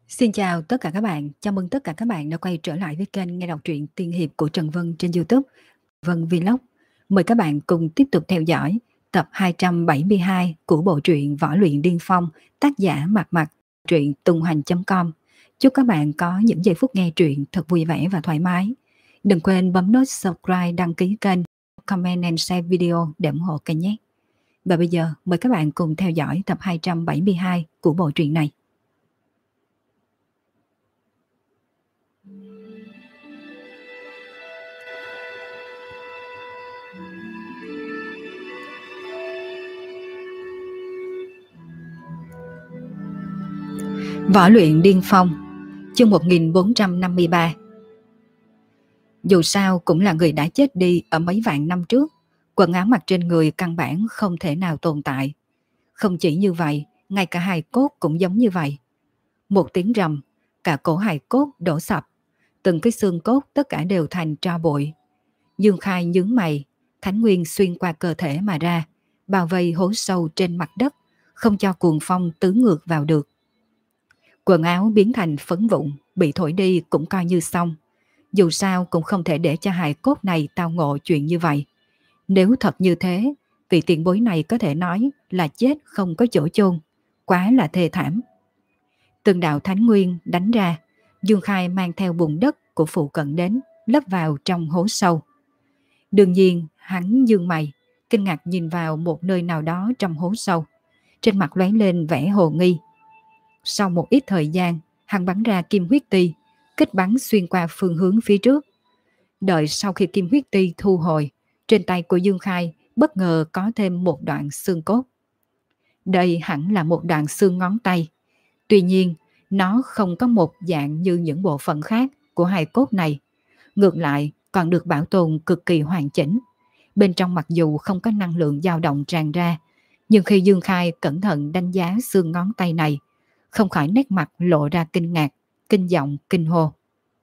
Xin chào tất cả các bạn, chào mừng tất cả các bạn đã quay trở lại với kênh nghe đọc truyện tiên hiệp của Trần Vân trên YouTube, Vân Vlog. Mời các bạn cùng tiếp tục theo dõi tập 272 của bộ truyện Võ Luyện Điên Phong, tác giả Mạc Mạc, truyện tunghoành.com. Chúc các bạn có những giây phút nghe truyện thật vui vẻ và thoải mái. Đừng quên bấm nút subscribe, đăng ký kênh, comment and share video để ủng hộ kênh nhé. Và bây giờ mời các bạn cùng theo dõi tập 272 của bộ truyện này. Võ Luyện Điên Phong, chương 1453. Dù sao cũng là người đã chết đi ở mấy vạn năm trước, quần áo mặc trên người căn bản không thể nào tồn tại. Không chỉ như vậy, ngay cả hài cốt cũng giống như vậy. Một tiếng rầm, cả cổ hài cốt đổ sập, từng cái xương cốt tất cả đều thành tro bụi. Dương Khai nhướng mày, thánh nguyên xuyên qua cơ thể mà ra, bao vây hố sâu trên mặt đất, không cho cuồng phong tứ ngược vào được. Quần áo biến thành phấn vụn, bị thổi đi cũng coi như xong. Dù sao cũng không thể để cho hài cốt này tao ngộ chuyện như vậy. Nếu thật như thế, vị tiền bối này có thể nói là chết không có chỗ chôn, quá là thê thảm. Từng đạo thánh nguyên đánh ra, Dương Khai mang theo bùn đất của phụ cận đến, lấp vào trong hố sâu. Đương nhiên, hắn dương mày, kinh ngạc nhìn vào một nơi nào đó trong hố sâu. Trên mặt lóe lên vẻ hồ nghi. Sau một ít thời gian, hắn bắn ra kim huyết ti, kích bắn xuyên qua phương hướng phía trước. Đợi sau khi kim huyết ti thu hồi, trên tay của Dương Khai bất ngờ có thêm một đoạn xương cốt. Đây hẳn là một đoạn xương ngón tay. Tuy nhiên, nó không có một dạng như những bộ phận khác của hài cốt này. Ngược lại, còn được bảo tồn cực kỳ hoàn chỉnh. Bên trong mặc dù không có năng lượng dao động tràn ra, nhưng khi Dương Khai cẩn thận đánh giá xương ngón tay này, không khỏi nét mặt lộ ra kinh ngạc, kinh vọng, kinh hô.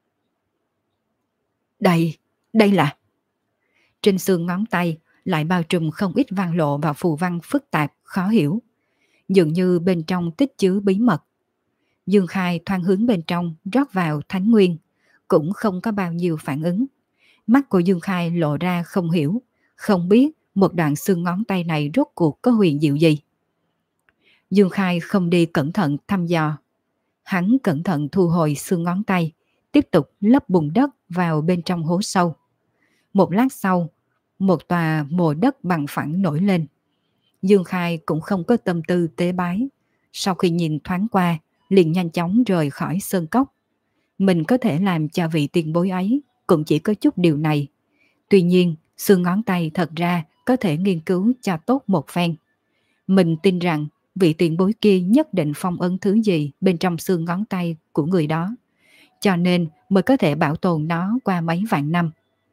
Đây là... Trên xương ngón tay lại bao trùm không ít văn lộ và phù văn phức tạp, khó hiểu. Dường như bên trong tích chứa bí mật. Dương Khai thoáng hướng bên trong rót vào thánh nguyên, cũng không có bao nhiêu phản ứng. Mắt của Dương Khai lộ ra không hiểu, không biết một đoạn xương ngón tay này rốt cuộc có huyền diệu gì. Dương Khai không đi cẩn thận thăm dò. Hắn cẩn thận thu hồi xương ngón tay, tiếp tục lấp bùn đất vào bên trong hố sâu. Một lát sau, một tòa mộ đất bằng phẳng nổi lên. Dương Khai cũng không có tâm tư tế bái. Sau khi nhìn thoáng qua, liền nhanh chóng rời khỏi sơn cốc. Mình có thể làm cho vị tiền bối ấy cũng chỉ có chút điều này. Tuy nhiên, xương ngón tay thật ra có thể nghiên cứu cho tốt một phen. Mình tin rằng vị tiền bối kia nhất định phong ấn thứ gì bên trong xương ngón tay của người đó, cho nên mới có thể bảo tồn nó qua mấy vạn năm.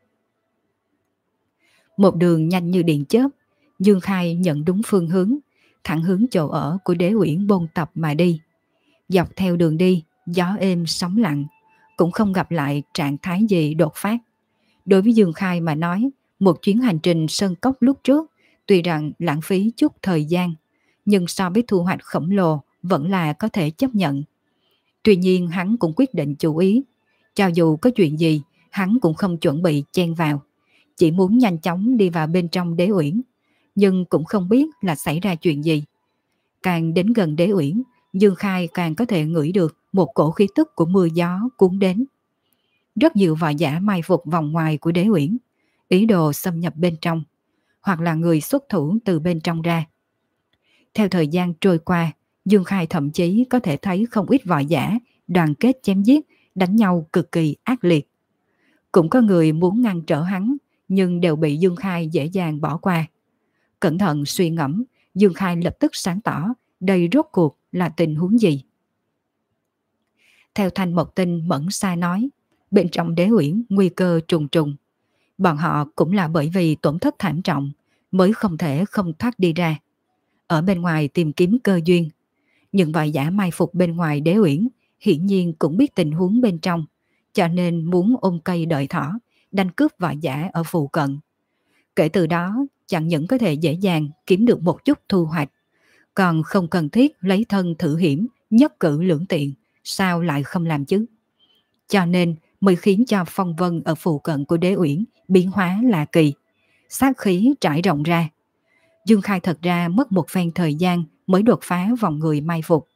Một đường nhanh như điện chớp, Dương Khai nhận đúng phương hướng, thẳng hướng chỗ ở của Đế Uyển Bôn Tập mà đi. Dọc theo đường đi, gió êm sóng lặng, cũng không gặp lại trạng thái gì đột phát. Đối với Dương Khai mà nói, một chuyến hành trình sơn cốc lúc trước tuy rằng lãng phí chút thời gian, nhưng so với thu hoạch khổng lồ vẫn là có thể chấp nhận. Tuy nhiên hắn cũng quyết định chú ý, cho dù có chuyện gì, hắn cũng không chuẩn bị chen vào, chỉ muốn nhanh chóng đi vào bên trong Đế Uyển, nhưng cũng không biết là xảy ra chuyện gì. Càng đến gần Đế Uyển, Dương Khai càng có thể ngửi được một cổ khí tức của mưa gió cuốn đến. Rất nhiều võ giả mai phục vòng ngoài của Đế Uyển, ý đồ xâm nhập bên trong, hoặc là người xuất thủ từ bên trong ra. Theo thời gian trôi qua, Dương Khai thậm chí có thể thấy không ít võ giả đoàn kết chém giết, đánh nhau cực kỳ ác liệt. Cũng có người muốn ngăn trở hắn, nhưng đều bị Dương Khai dễ dàng bỏ qua. Cẩn thận suy ngẫm, Dương Khai lập tức sáng tỏ đây rốt cuộc là tình huống gì. Theo Thanh Mộc Tinh mẫn sai nói, bên trong Đế Uyển nguy cơ trùng trùng. Bọn họ cũng là bởi vì tổn thất thảm trọng mới không thể không thoát đi ra. Ở bên ngoài tìm kiếm cơ duyên. Nhưng võ giả mai phục bên ngoài Đế Uyển hiển nhiên cũng biết tình huống bên trong, cho nên muốn ôm cây đợi thỏ, đánh cướp võ giả ở phụ cận. Kể từ đó, chẳng những có thể dễ dàng kiếm được một chút thu hoạch, còn không cần thiết lấy thân thử hiểm, nhất cử lưỡng tiện, sao lại không làm chứ? Cho nên mới khiến cho phong vân ở phụ cận của Đế Uyển biến hóa lạ kỳ, sát khí trải rộng ra. Dương Khai thật ra mất một phen thời gian mới đột phá vòng người mai phục.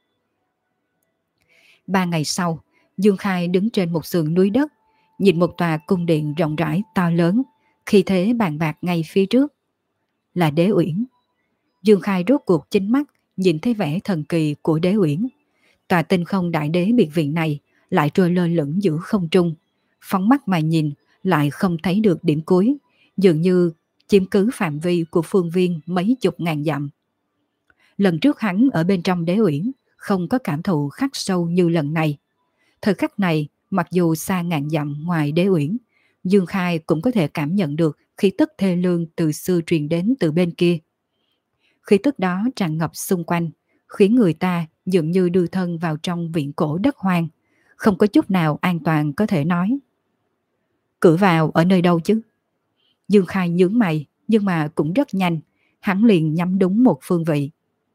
3 ngày sau, Dương Khai đứng trên một sườn núi đất, nhìn một tòa cung điện rộng rãi to lớn, khí thế bàn bạc ngay phía trước. Là Đế Uyển. Dương Khai rốt cuộc chính mắt nhìn thấy vẻ thần kỳ của Đế Uyển. Tòa tinh không đại đế biệt viện này lại trôi lơ lửng giữa không trung, phóng mắt mà nhìn lại không thấy được điểm cuối, dường như chiếm cứ phạm vi của phương viên mấy chục ngàn dặm. Lần trước hắn ở bên trong Đế Uyển không có cảm thụ khắc sâu như lần này. Thời khắc này, mặc dù xa ngàn dặm ngoài Đế Uyển, Dương Khai cũng có thể cảm nhận được khí tức thê lương từ xưa truyền đến từ bên kia. Khí tức đó tràn ngập xung quanh, khiến người ta dường như đưa thân vào trong viễn cổ đất hoang, không có chút nào an toàn có thể nói. Cửa vào ở nơi đâu chứ? Dương Khai nhướng mày, nhưng mà cũng rất nhanh, hắn liền nhắm đúng một phương vị.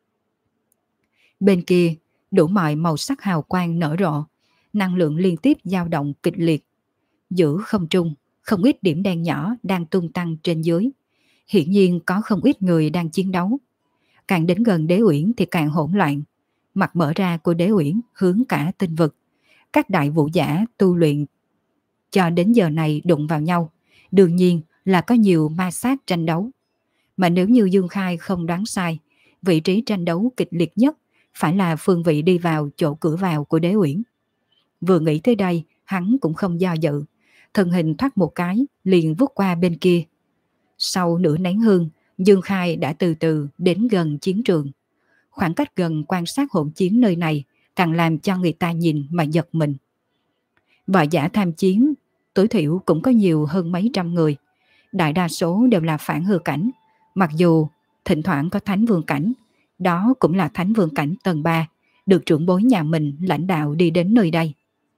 Bên kia, đủ mọi màu sắc hào quang nở rộ, năng lượng liên tiếp dao động kịch liệt. Giữa không trung, không ít điểm đen nhỏ đang tung tăng trên dưới. Hiển nhiên có không ít người đang chiến đấu. Càng đến gần Đế Uyển thì càng hỗn loạn. Mặt mở ra của Đế Uyển hướng cả tinh vực. Các đại vũ giả tu luyện cho đến giờ này đụng vào nhau. Đương nhiên là có nhiều ma sát tranh đấu. Mà nếu như Dương Khai không đoán sai, vị trí tranh đấu kịch liệt nhất phải là phương vị đi vào chỗ cửa vào của Đế Uyển. Vừa nghĩ tới đây, hắn cũng không do dự. Thân hình thoát một cái, liền vút qua bên kia. Sau nửa nén hương, Dương Khai đã từ từ đến gần chiến trường. Khoảng cách gần quan sát hỗn chiến nơi này càng làm cho người ta nhìn mà giật mình. Võ giả tham chiến tối thiểu cũng có nhiều hơn mấy trăm người. Đại đa số đều là phản hư cảnh. Mặc dù thỉnh thoảng có thánh vương cảnh, đó cũng là thánh vương cảnh tầng 3, được trưởng bối nhà mình lãnh đạo đi đến nơi đây.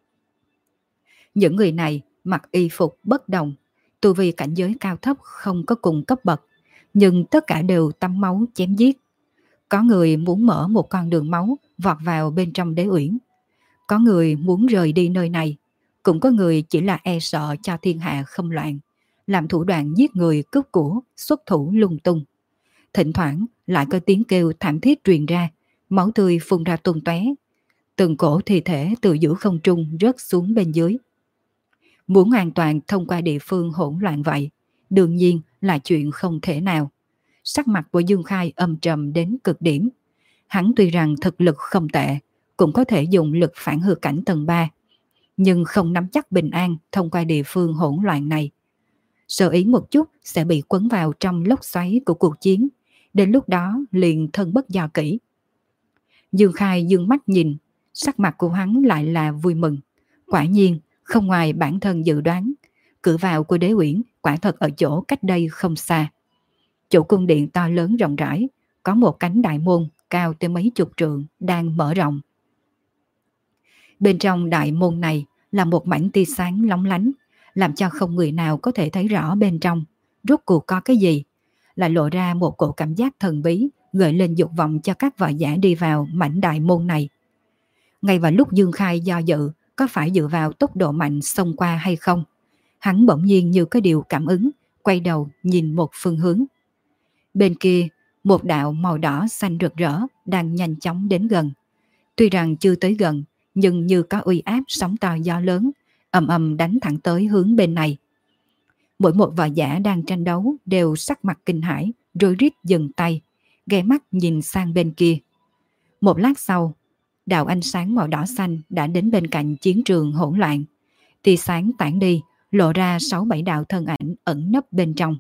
Những người này mặc y phục bất đồng, tu vi cảnh giới cao thấp không có cùng cấp bậc, nhưng tất cả đều tắm máu chém giết. Có người muốn mở một con đường máu vọt vào bên trong Đế Uyển. Có người muốn rời đi nơi này, cũng có người chỉ là e sợ cho thiên hạ không loạn, làm thủ đoạn giết người cướp của, xuất thủ lung tung. Thỉnh thoảng lại có tiếng kêu thảm thiết truyền ra, máu tươi phun ra tung tóe. Từng cổ thi thể từ giữa không trung rớt xuống bên dưới. Muốn an toàn thông qua địa phương hỗn loạn vậy, đương nhiên là chuyện không thể nào. Sắc mặt của Dương Khai âm trầm đến cực điểm. Hắn tuy rằng thực lực không tệ, cũng có thể dùng lực phản hư cảnh tầng 3, nhưng không nắm chắc bình an thông qua địa phương hỗn loạn này. Sợ ý một chút sẽ bị quấn vào trong lốc xoáy của cuộc chiến, đến lúc đó liền thân bất do kỹ. Dương Khai dương mắt nhìn, sắc mặt của hắn lại là vui mừng. Quả nhiên, không ngoài bản thân dự đoán, cửa vào của Đế Uyển quả thật ở chỗ cách đây không xa. Chỗ cung điện to lớn rộng rãi, có một cánh đại môn cao tới mấy chục trượng đang mở rộng. Bên trong đại môn này là một mảnh tia sáng lóng lánh, làm cho không người nào có thể thấy rõ bên trong rốt cuộc có cái gì, lại lộ ra một cổ cảm giác thần bí, gợi lên dục vọng cho các võ giả đi vào mảnh đại môn này. Ngay vào lúc Dương Khai do dự có phải dựa vào tốc độ mạnh xông qua hay không, hắn bỗng nhiên như có điều cảm ứng, quay đầu nhìn một phương hướng. Bên kia, một đạo màu đỏ xanh rực rỡ đang nhanh chóng đến gần. Tuy rằng chưa tới gần, nhưng như có uy áp sóng to gió lớn, ầm ầm đánh thẳng tới hướng bên này. Mỗi một võ giả đang tranh đấu đều sắc mặt kinh hãi, rối rít dừng tay, ghé mắt nhìn sang bên kia. Một lát sau, đạo ánh sáng màu đỏ xanh đã đến bên cạnh chiến trường hỗn loạn. Tia sáng tản đi, lộ ra 6-7 đạo thân ảnh ẩn nấp bên trong.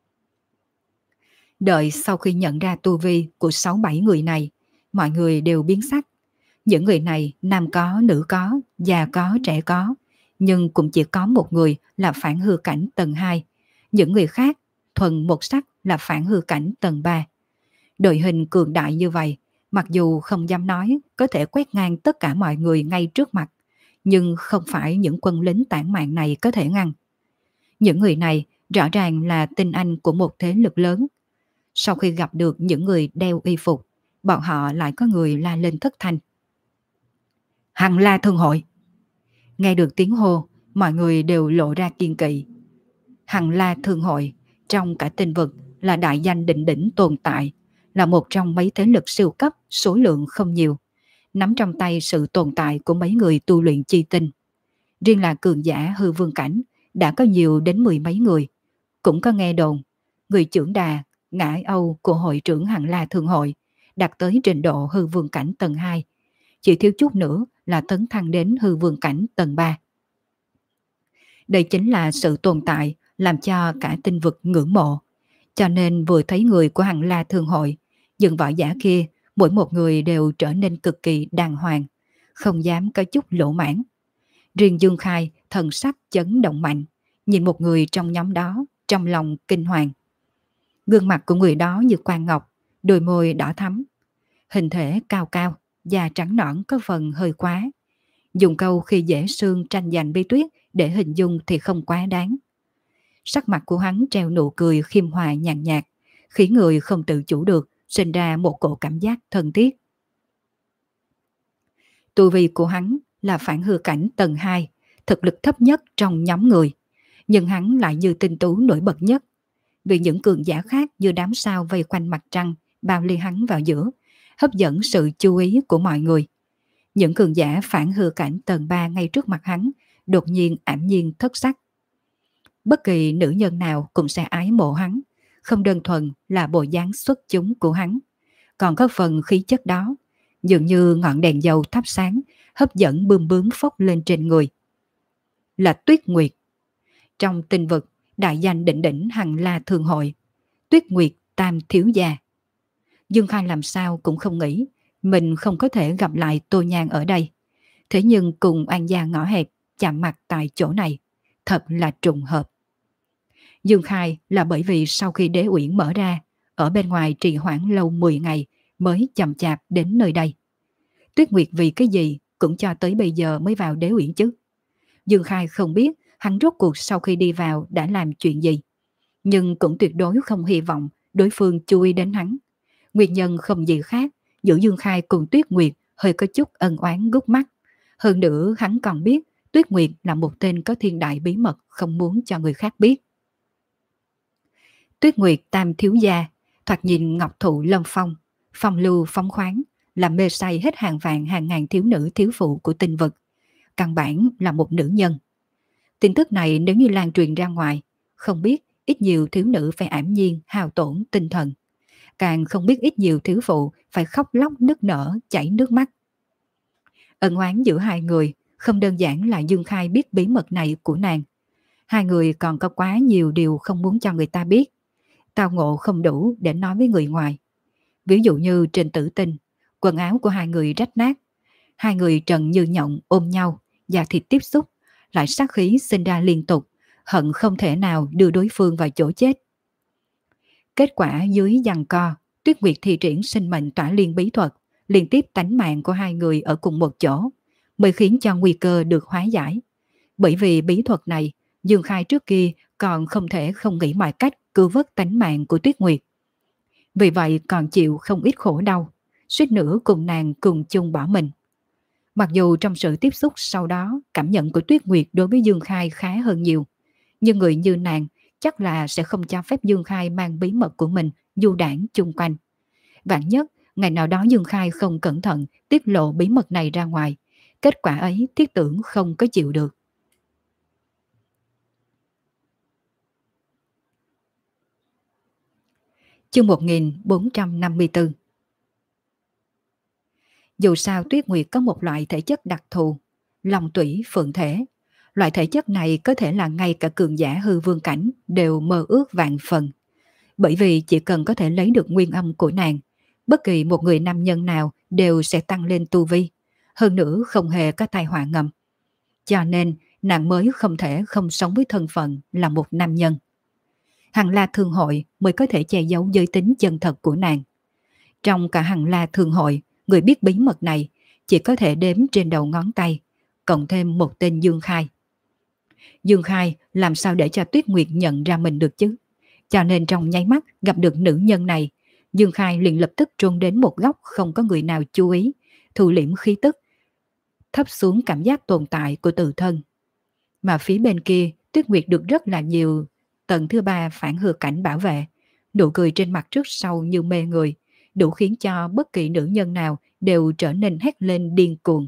Đợi sau khi nhận ra tu vi của 6-7 người này, mọi người đều biến sắc. Những người này nam có, nữ có, già có, trẻ có, nhưng cũng chỉ có một người là phản hư cảnh tầng 2. Những người khác thuần một sắc là phản hư cảnh tầng 3. Đội hình cường đại như vậy, mặc dù không dám nói có thể quét ngang tất cả mọi người ngay trước mặt, nhưng không phải những quân lính tản mạn này có thể ngăn. Những người này rõ ràng là tinh anh của một thế lực lớn. Sau khi gặp được những người đeo y phục, bọn họ lại có người la lên thất thanh. Hằng La Thương Hội. Nghe được tiếng hô, mọi người đều lộ ra kiêng kỵ. Hằng La Thương Hội trong cả tinh vực là đại danh đỉnh đỉnh tồn tại, là một trong mấy thế lực siêu cấp, số lượng không nhiều, nắm trong tay sự tồn tại của mấy người tu luyện chi tinh. Riêng là cường giả hư vương cảnh đã có nhiều đến mười mấy người. Cũng có nghe đồn, người trưởng đà, ngã Âu của hội trưởng Hằng La Thương Hội đạt tới trình độ hư vương cảnh tầng 2, chỉ thiếu chút nữa là tấn thăng đến hư vương cảnh tầng 3. Đây chính là sự tồn tại làm cho cả tinh vực ngưỡng mộ. Cho nên vừa thấy người của Hằng La Thương Hội, những võ giả kia, mỗi một người đều trở nên cực kỳ đàng hoàng, không dám có chút lỗ mãn. Riêng Dương Khai thần sắc chấn động mạnh, nhìn một người trong nhóm đó, trong lòng kinh hoàng. Gương mặt của người đó như quan ngọc, đôi môi đỏ thắm, hình thể cao cao, da trắng nõn có phần hơi quá. Dùng câu khi dễ sương tranh giành bi tuyết để hình dung thì không quá đáng. Sắc mặt của hắn treo nụ cười khiêm hòa nhàn nhạt, khiến người không tự chủ được sinh ra một cổ cảm giác thân thiết. Tu vi của hắn là phản hư cảnh tầng 2, thực lực thấp nhất trong nhóm người, nhưng hắn lại như tinh tú nổi bật nhất. Vì những cường giả khác như đám sao vây quanh mặt trăng bao ly hắn vào giữa, hấp dẫn sự chú ý của mọi người. Những cường giả phản hư cảnh tầng 3 ngay trước mặt hắn đột nhiên ảm nhiên thất sắc. Bất kỳ nữ nhân nào cũng sẽ ái mộ hắn, không đơn thuần là bộ dáng xuất chúng của hắn, còn có phần khí chất đó, dường như ngọn đèn dầu thắp sáng, hấp dẫn bươm bướm phốc lên trên người. Là Tuyết Nguyệt. Trong tinh vực, đại danh đỉnh đỉnh Hằng La Thương Hội, Tuyết Nguyệt Tam thiếu gia. Dương Khai làm sao cũng không nghĩ mình không có thể gặp lại Tô Nhan ở đây. Thế nhưng cùng An gia ngõ hẹp chạm mặt tại chỗ này, thật là trùng hợp. Dương Khai là bởi vì sau khi đế uyển mở ra, ở bên ngoài trì hoãn lâu 10 ngày mới chậm chạp đến nơi đây. Tuyết Nguyệt vì cái gì cũng cho tới bây giờ mới vào đế uyển chứ. Dương Khai không biết hắn rốt cuộc sau khi đi vào đã làm chuyện gì, nhưng cũng tuyệt đối không hy vọng đối phương chú ý đến hắn. Nguyên nhân không gì khác, giữa Dương Khai cùng Tuyết Nguyệt hơi có chút ân oán gút mắt. Hơn nữa hắn còn biết Tuyết Nguyệt là một tên có thiên đại bí mật không muốn cho người khác biết. Tuyết Nguyệt Tam thiếu gia, thoạt nhìn ngọc thụ lâm phong, phong lưu phóng khoáng, làm mê say hết hàng vạn hàng ngàn thiếu nữ thiếu phụ của tinh vực. Căn bản là một nữ nhân. Tin tức này nếu như lan truyền ra ngoài, không biết ít nhiều thiếu nữ phải ảm nhiên hao tổn tinh thần, càng không biết ít nhiều thiếu phụ phải khóc lóc nức nở chảy nước mắt. Ân oán giữa hai người không đơn giản là Dương Khai biết bí mật này của nàng. Hai người còn có quá nhiều điều không muốn cho người ta biết. Tao ngộ không đủ để nói với người ngoài. Ví dụ như trên tử tinh, quần áo của hai người rách nát. Hai người trần như nhộng ôm nhau, da thịt tiếp xúc, lại sát khí sinh ra liên tục, hận không thể nào đưa đối phương vào chỗ chết. Kết quả dưới giằng co, Tuyết Nguyệt thi triển sinh mệnh tỏa liên bí thuật, liên tiếp tánh mạng của hai người ở cùng một chỗ, mới khiến cho nguy cơ được hóa giải. Bởi vì bí thuật này, Dương Khai trước kia còn không thể không nghĩ mọi cách cứu vớt tánh mạng của Tuyết Nguyệt. Vì vậy còn chịu không ít khổ đau, suýt nữa cùng nàng cùng chung bỏ mình. Mặc dù trong sự tiếp xúc sau đó, cảm nhận của Tuyết Nguyệt đối với Dương Khai khá hơn nhiều, nhưng người như nàng chắc là sẽ không cho phép Dương Khai mang bí mật của mình du đảng chung quanh. Vạn nhất, ngày nào đó Dương Khai không cẩn thận tiết lộ bí mật này ra ngoài, kết quả ấy thiết tưởng không có chịu được. Chương 1454. Dù sao Tuyết Nguyệt có một loại thể chất đặc thù, long tủy phượng thể. Loại thể chất này có thể là ngay cả cường giả hư vương cảnh đều mơ ước vạn phần. Bởi vì chỉ cần có thể lấy được nguyên âm của nàng, bất kỳ một người nam nhân nào đều sẽ tăng lên tu vi, hơn nữa không hề có tai họa ngầm. Cho nên nàng mới không thể không sống với thân phận là một nam nhân. Hằng La Thương Hội mới có thể che giấu giới tính chân thật của nàng. Trong cả Hằng La Thương Hội, người biết bí mật này chỉ có thể đếm trên đầu ngón tay, cộng thêm một tên Dương Khai. Dương Khai làm sao để cho Tuyết Nguyệt nhận ra mình được chứ? Cho nên trong nháy mắt gặp được nữ nhân này, Dương Khai liền lập tức trốn đến một góc không có người nào chú ý, thu liễm khí tức, thấp xuống cảm giác tồn tại của tự thân. Mà phía bên kia, Tuyết Nguyệt được rất là nhiều tầng thứ ba phản hư cảnh bảo vệ. Nụ cười trên mặt trước sau như mê người, đủ khiến cho bất kỳ nữ nhân nào đều trở nên hét lên điên cuồng.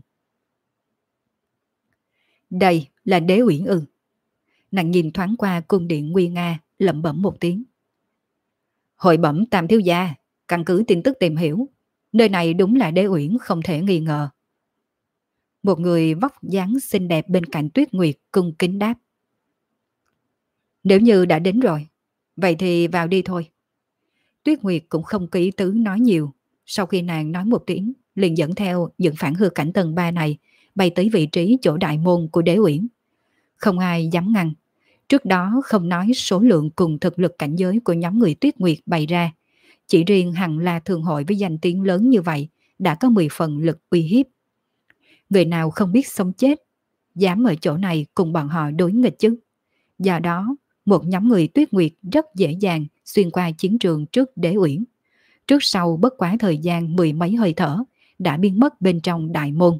Đây là Đế Uyển ư? Nàng nhìn thoáng qua cung điện nguy nga, lẩm bẩm một tiếng. Hội bẩm Tam thiếu gia, căn cứ tin tức tìm hiểu, nơi này đúng là Đế Uyển không thể nghi ngờ. Một người vóc dáng xinh đẹp bên cạnh Tuyết Nguyệt cung kính đáp. Nếu như đã đến rồi, vậy thì vào đi thôi. Tuyết Nguyệt cũng không có ý tứ nói nhiều. Sau khi nàng nói một tiếng, liền dẫn theo những phản hư cảnh tầng 3 này bay tới vị trí chỗ đại môn của Đế Uyển. Không ai dám ngăn. Trước đó không nói số lượng cùng thực lực cảnh giới của nhóm người Tuyết Nguyệt bày ra. Chỉ riêng Hằng La Thương Hội với danh tiếng lớn như vậy đã có 10 phần lực uy hiếp. Người nào không biết sống chết, dám ở chỗ này cùng bọn họ đối nghịch chứ. Do đó, một nhóm người Tuyết Nguyệt rất dễ dàng xuyên qua chiến trường trước Đế Uyển. Trước sau bất quá thời gian 10 mấy hơi thở, đã biến mất bên trong đại môn.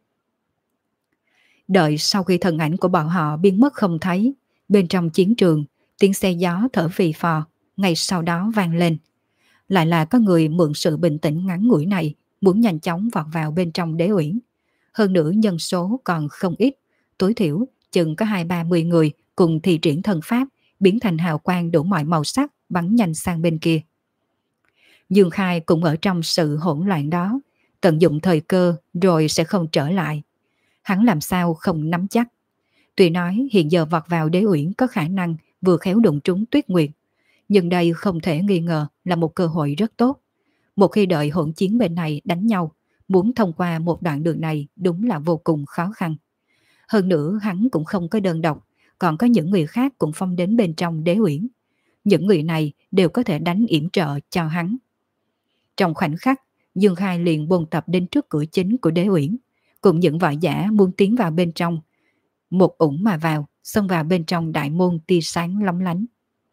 Đợi sau khi thân ảnh của bọn họ biến mất không thấy, bên trong chiến trường, tiếng xe gió thở phì phò, ngay sau đó vang lên. Lại là có người mượn sự bình tĩnh ngắn ngủi này, muốn nhanh chóng vọt vào bên trong Đế Uyển. Hơn nữa nhân số còn không ít, tối thiểu chừng có 20-30 người cùng thi triển thần pháp, biến thành hào quang đủ mọi màu sắc, bắn nhanh sang bên kia. Dương Khai cũng ở trong sự hỗn loạn đó, tận dụng thời cơ rồi sẽ không trở lại. Hắn làm sao không nắm chắc. Tuy nói hiện giờ vọt vào Đế Uyển có khả năng vừa khéo đụng trúng Tuyết Nguyệt, nhưng đây không thể nghi ngờ là một cơ hội rất tốt. Một khi đợi hỗn chiến bên này đánh nhau, muốn thông qua một đoạn đường này đúng là vô cùng khó khăn. Hơn nữa hắn cũng không có đơn độc, còn có những người khác cũng phong đến bên trong Đế Uyển. Những người này đều có thể đánh yểm trợ cho hắn. Trong khoảnh khắc, Dương Khai liền buôn tập đến trước cửa chính của Đế Uyển, cùng những võ giả muốn tiến vào bên trong. Một ủng mà vào, xông vào bên trong đại môn tia sáng lóng lánh.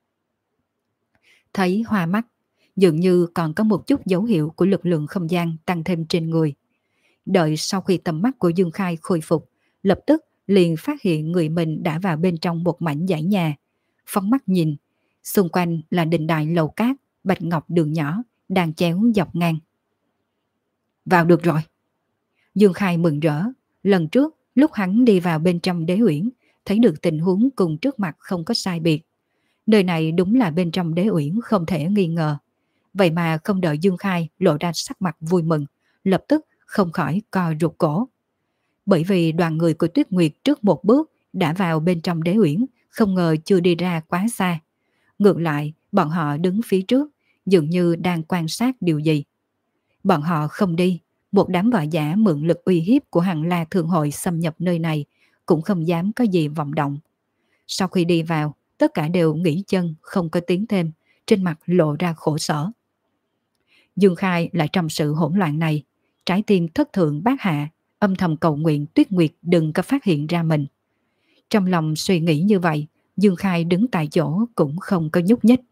Thấy hoa mắt, dường như còn có một chút dấu hiệu của lực lượng không gian tăng thêm trên người. Đợi sau khi tầm mắt của Dương Khai khôi phục, lập tức liền phát hiện người mình đã vào bên trong một mảnh dãy nhà. Phóng mắt nhìn, xung quanh là đình đài lầu cát, bạch ngọc đường nhỏ, đang chéo dọc ngang. Vào được rồi. Dương Khai mừng rỡ. Lần trước, lúc hắn đi vào bên trong Đế Uyển, thấy được tình huống cùng trước mặt không có sai biệt. Nơi này đúng là bên trong Đế Uyển không thể nghi ngờ. Vậy mà không đợi Dương Khai lộ ra sắc mặt vui mừng, lập tức không khỏi co rụt cổ. Bởi vì đoàn người của Tuyết Nguyệt trước một bước đã vào bên trong Đế Uyển, không ngờ chưa đi ra quá xa. Ngược lại, bọn họ đứng phía trước, dường như đang quan sát điều gì. Bọn họ không đi, một đám võ giả mượn lực uy hiếp của Hằng La Thương Hội xâm nhập nơi này, cũng không dám có gì vọng động. Sau khi đi vào, tất cả đều nghỉ chân, không có tiếng thêm, trên mặt lộ ra khổ sở. Dương Khai lại trong sự hỗn loạn này, trái tim thất thượng bát hạ, âm thầm cầu nguyện Tuyết Nguyệt đừng có phát hiện ra mình. Trong lòng suy nghĩ như vậy, Dương Khai đứng tại chỗ cũng không có nhúc nhích.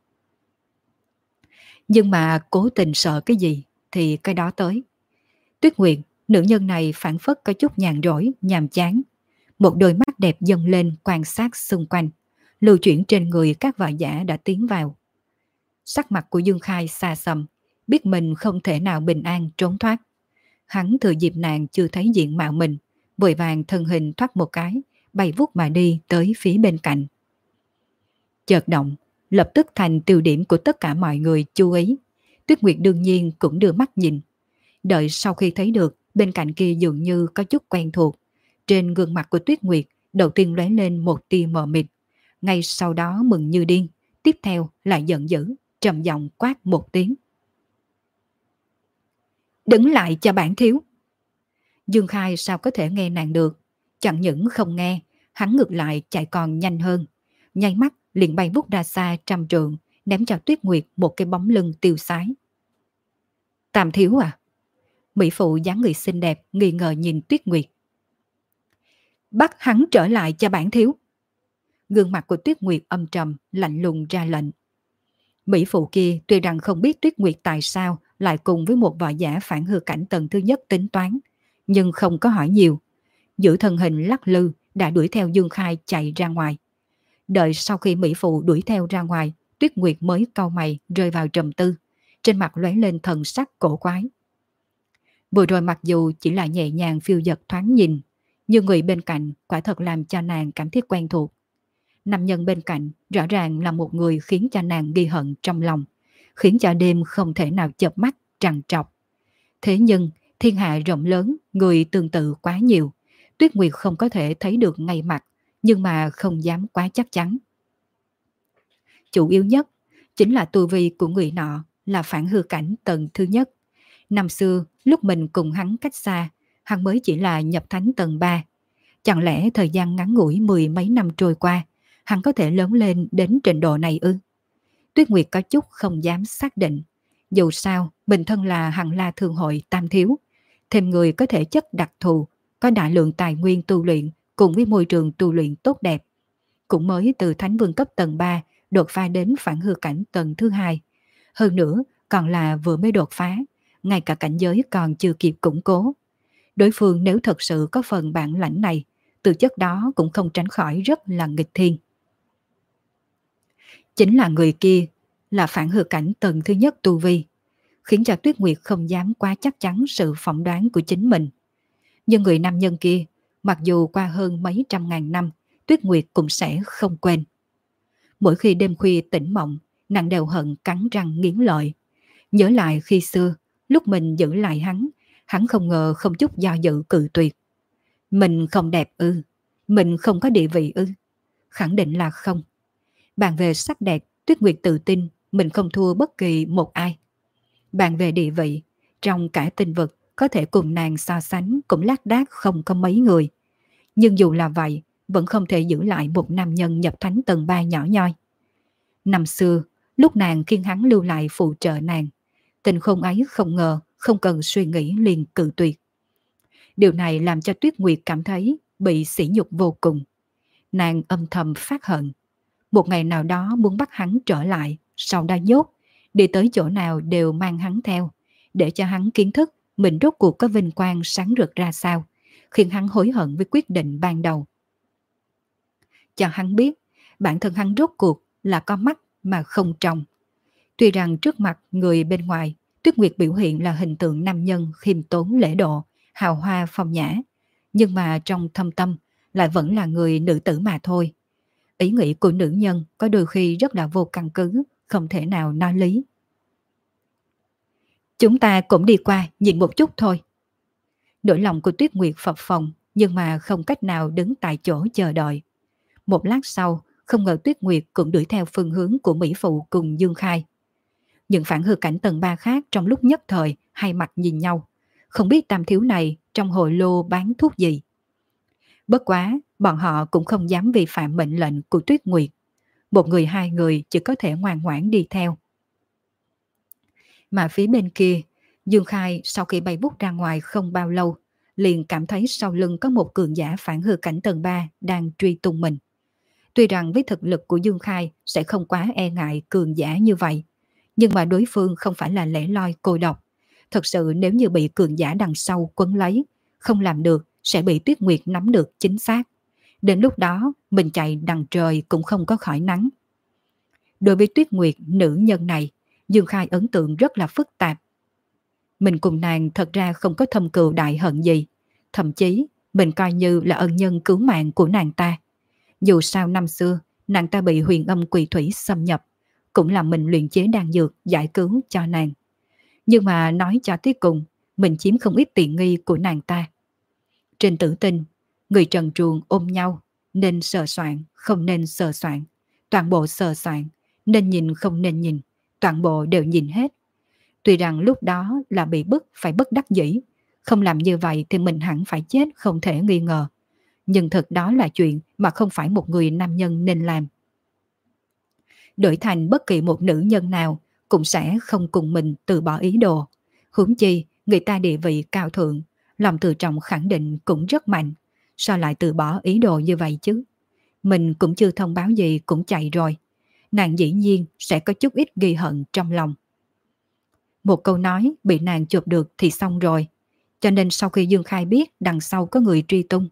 Nhưng mà cố tình sợ cái gì thì cái đó tới. Tuyết Nguyệt, nữ nhân này phản phất có chút nhàn rỗi, nhàm chán. Một đôi mắt đẹp dâng lên quan sát xung quanh, lưu chuyển trên người các võ giả đã tiến vào. Sắc mặt của Dương Khai xa xăm, biết mình không thể nào bình an trốn thoát. Hắn thừa dịp nàng chưa thấy diện mạo mình, vội vàng thân hình thoát một cái, bay vút mà đi tới phía bên cạnh. Chợt động, lập tức thành tiêu điểm của tất cả mọi người chú ý. Tuyết Nguyệt đương nhiên cũng đưa mắt nhìn. Đợi sau khi thấy được bên cạnh kia dường như có chút quen thuộc, trên gương mặt của Tuyết Nguyệt đầu tiên lóe lên một tia mờ mịt, ngay sau đó mừng như điên, tiếp theo lại giận dữ, trầm giọng quát một tiếng. Đứng lại cho bản thiếu. Dương Khai sao có thể nghe nàng được, chẳng những không nghe, hắn ngược lại chạy còn nhanh hơn, nháy mắt liền bay vút ra xa trăm trượng, ném cho Tuyết Nguyệt một cái bóng lưng tiêu sái. Tam thiếu à? Mỹ phụ dáng người xinh đẹp nghi ngờ nhìn Tuyết Nguyệt. Bắt hắn trở lại cho bản thiếu. Gương mặt của Tuyết Nguyệt âm trầm, lạnh lùng ra lệnh. Mỹ phụ kia tuy rằng không biết Tuyết Nguyệt tại sao lại cùng với một võ giả phản hư cảnh tầng thứ nhất tính toán, nhưng không có hỏi nhiều. giữ thân hình lắc lư đã đuổi theo Dương Khai chạy ra ngoài. Đợi sau khi mỹ phụ đuổi theo ra ngoài, Tuyết Nguyệt mới cau mày rơi vào trầm tư, trên mặt lóe lên thần sắc cổ quái. Vừa rồi mặc dù chỉ là nhẹ nhàng phiêu dật thoáng nhìn, nhưng người bên cạnh quả thật làm cho nàng cảm thấy quen thuộc. Nam nhân bên cạnh rõ ràng là một người khiến cho nàng ghi hận trong lòng, khiến cho đêm không thể nào chợp mắt trằn trọc. Thế nhưng thiên hạ rộng lớn, người tương tự quá nhiều, Tuyết Nguyệt không có thể thấy được ngay mặt, nhưng mà không dám quá chắc chắn. Chủ yếu nhất chính là tu vi của người nọ là phản hư cảnh tầng thứ nhất. Năm xưa lúc mình cùng hắn cách xa, hắn mới chỉ là nhập thánh tầng 3. Chẳng lẽ thời gian ngắn ngủi mười mấy năm trôi qua, hắn có thể lớn lên đến trình độ này ư? Tuyết Nguyệt có chút không dám xác định. Dù sao, mình thân là Hằng La Thương hội tam thiếu, thêm người có thể chất đặc thù, có đại lượng tài nguyên tu luyện cùng với môi trường tu luyện tốt đẹp. Cũng mới từ Thánh Vương cấp tầng 3 đột phá đến phản hư cảnh tầng thứ 2. Hơn nữa, còn là vừa mới đột phá, ngay cả cảnh giới còn chưa kịp củng cố. Đối phương nếu thật sự có phần bản lãnh này, từ chất đó cũng không tránh khỏi rất là nghịch thiên. Chính là người kia, là phản hư cảnh tầng thứ nhất tu vi, khiến cho Tuyết Nguyệt không dám quá chắc chắn sự phỏng đoán của chính mình. Nhưng người nam nhân kia, mặc dù qua hơn mấy trăm ngàn năm, Tuyết Nguyệt cũng sẽ không quên. Mỗi khi đêm khuya tỉnh mộng, nàng đều hận cắn răng nghiến lợi. Nhớ lại khi xưa, lúc mình giữ lại hắn không ngờ không chút do dự cự tuyệt. Mình không đẹp ư? Mình không có địa vị ư? Khẳng định là không. Bàn về sắc đẹp, Tuyết Nguyệt tự tin mình không thua bất kỳ một ai. Bàn về địa vị, trong cả tinh vực có thể cùng nàng so sánh cũng lác đác không có mấy người. Nhưng dù là vậy, vẫn không thể giữ lại một nam nhân nhập thánh tầng 3 nhỏ nhoi. Năm xưa, lúc nàng khiêng hắn lưu lại phụ trợ nàng, tình khôn ấy không ngờ, không cần suy nghĩ liền cự tuyệt. Điều này làm cho Tuyết Nguyệt cảm thấy bị sỉ nhục vô cùng. Nàng âm thầm phát hận. Một ngày nào đó muốn bắt hắn trở lại, sau đó nhốt, đi tới chỗ nào đều mang hắn theo, để cho hắn kiến thức mình rốt cuộc có vinh quang sáng rực ra sao, khiến hắn hối hận với quyết định ban đầu. Cho hắn biết, bản thân hắn rốt cuộc là có mắt mà không tròng. Tuy rằng trước mặt người bên ngoài, Tuyết Nguyệt biểu hiện là hình tượng nam nhân khiêm tốn lễ độ, hào hoa phong nhã, nhưng mà trong thâm tâm lại vẫn là người nữ tử mà thôi. Ý nghĩ của nữ nhân có đôi khi rất là vô căn cứ, không thể nào nói lý. Chúng ta cũng đi qua nhìn một chút thôi. Nỗi lòng của Tuyết Nguyệt phập phồng, nhưng mà không cách nào đứng tại chỗ chờ đợi. Một lát sau, không ngờ Tuyết Nguyệt cũng đuổi theo phương hướng của Mỹ Phụ cùng Dương Khai. Những phản hư cảnh tầng 3 khác trong lúc nhất thời hai mặt nhìn nhau, không biết tam thiếu này trong hồ lô bán thuốc gì. Bất quá, bọn họ cũng không dám vi phạm mệnh lệnh của Tuyết Nguyệt. Một người hai người chỉ có thể ngoan ngoãn đi theo. Mà phía bên kia, Dương Khai sau khi bay vút ra ngoài không bao lâu, liền cảm thấy sau lưng có một cường giả phản hư cảnh tầng 3 đang truy tung mình. Tuy rằng với thực lực của Dương Khai sẽ không quá e ngại cường giả như vậy, nhưng mà đối phương không phải là lẻ loi cô độc. Thật sự nếu như bị cường giả đằng sau quấn lấy, không làm được sẽ bị Tuyết Nguyệt nắm được chính xác. Đến lúc đó mình chạy đằng trời cũng không có khỏi nắng. Đối với Tuyết Nguyệt nữ nhân này, Dương Khai ấn tượng rất là phức tạp. Mình cùng nàng thật ra không có thâm cừu đại hận gì. Thậm chí mình coi như là ân nhân cứu mạng của nàng ta. Dù sao năm xưa nàng ta bị huyền âm quỷ thủy xâm nhập, cũng là mình luyện chế đan dược giải cứu cho nàng. Nhưng mà nói cho tới cùng, mình chiếm không ít tiện nghi của nàng ta. Trên tử tinh, người trần truồng ôm nhau, nên sờ soạn, không nên sờ soạn, toàn bộ sờ soạn, nên nhìn không nên nhìn, toàn bộ đều nhìn hết. Tuy rằng lúc đó là bị bức phải bất đắc dĩ, không làm như vậy thì mình hẳn phải chết không thể nghi ngờ. Nhưng thật đó là chuyện mà không phải một người nam nhân nên làm. Đổi thành bất kỳ một nữ nhân nào cũng sẽ không cùng mình từ bỏ ý đồ. Huống chi, người ta địa vị cao thượng, lòng tự trọng khẳng định cũng rất mạnh. Sao lại từ bỏ ý đồ như vậy chứ? Mình cũng chưa thông báo gì cũng chạy rồi. Nàng dĩ nhiên sẽ có chút ít ghi hận trong lòng. Một câu nói bị nàng chụp được thì xong rồi. Cho nên sau khi Dương Khai biết đằng sau có người truy tung,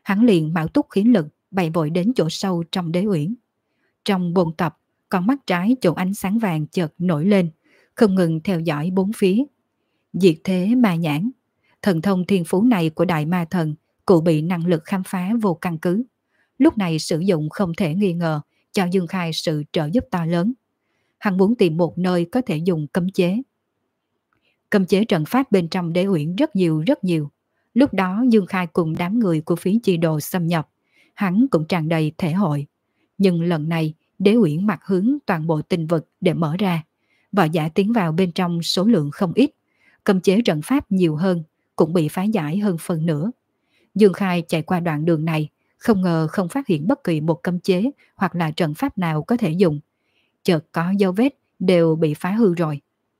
Hắn liền mạo túc khí lực bay vội đến chỗ sâu trong đế uyển. Trong bồn tập, con mắt trái chỗ ánh sáng vàng chợt nổi lên, không ngừng theo dõi bốn phía. Diệt thế ma nhãn, thần thông thiên phú này của đại ma thần cụ bị năng lực khám phá vô căn cứ. Lúc này sử dụng không thể nghi ngờ cho Dương Khai sự trợ giúp to lớn. Hắn muốn tìm một nơi có thể dùng cấm chế. Cấm chế trận pháp bên trong đế uyển rất nhiều rất nhiều. Lúc đó Dương Khai cùng đám người của phí chi đồ xâm nhập, hắn cũng tràn đầy thể hội. Nhưng lần này đế uyển mặt hướng toàn bộ tinh vực để mở ra. Võ giả tiến vào bên trong số lượng không ít. Cấm chế trận pháp nhiều hơn, cũng bị phá giải hơn phần nửa. Dương Khai chạy qua đoạn đường này, không ngờ không phát hiện bất kỳ một cấm chế hoặc là trận pháp nào có thể dùng. Chợt có dấu vết đều bị phá hư rồi.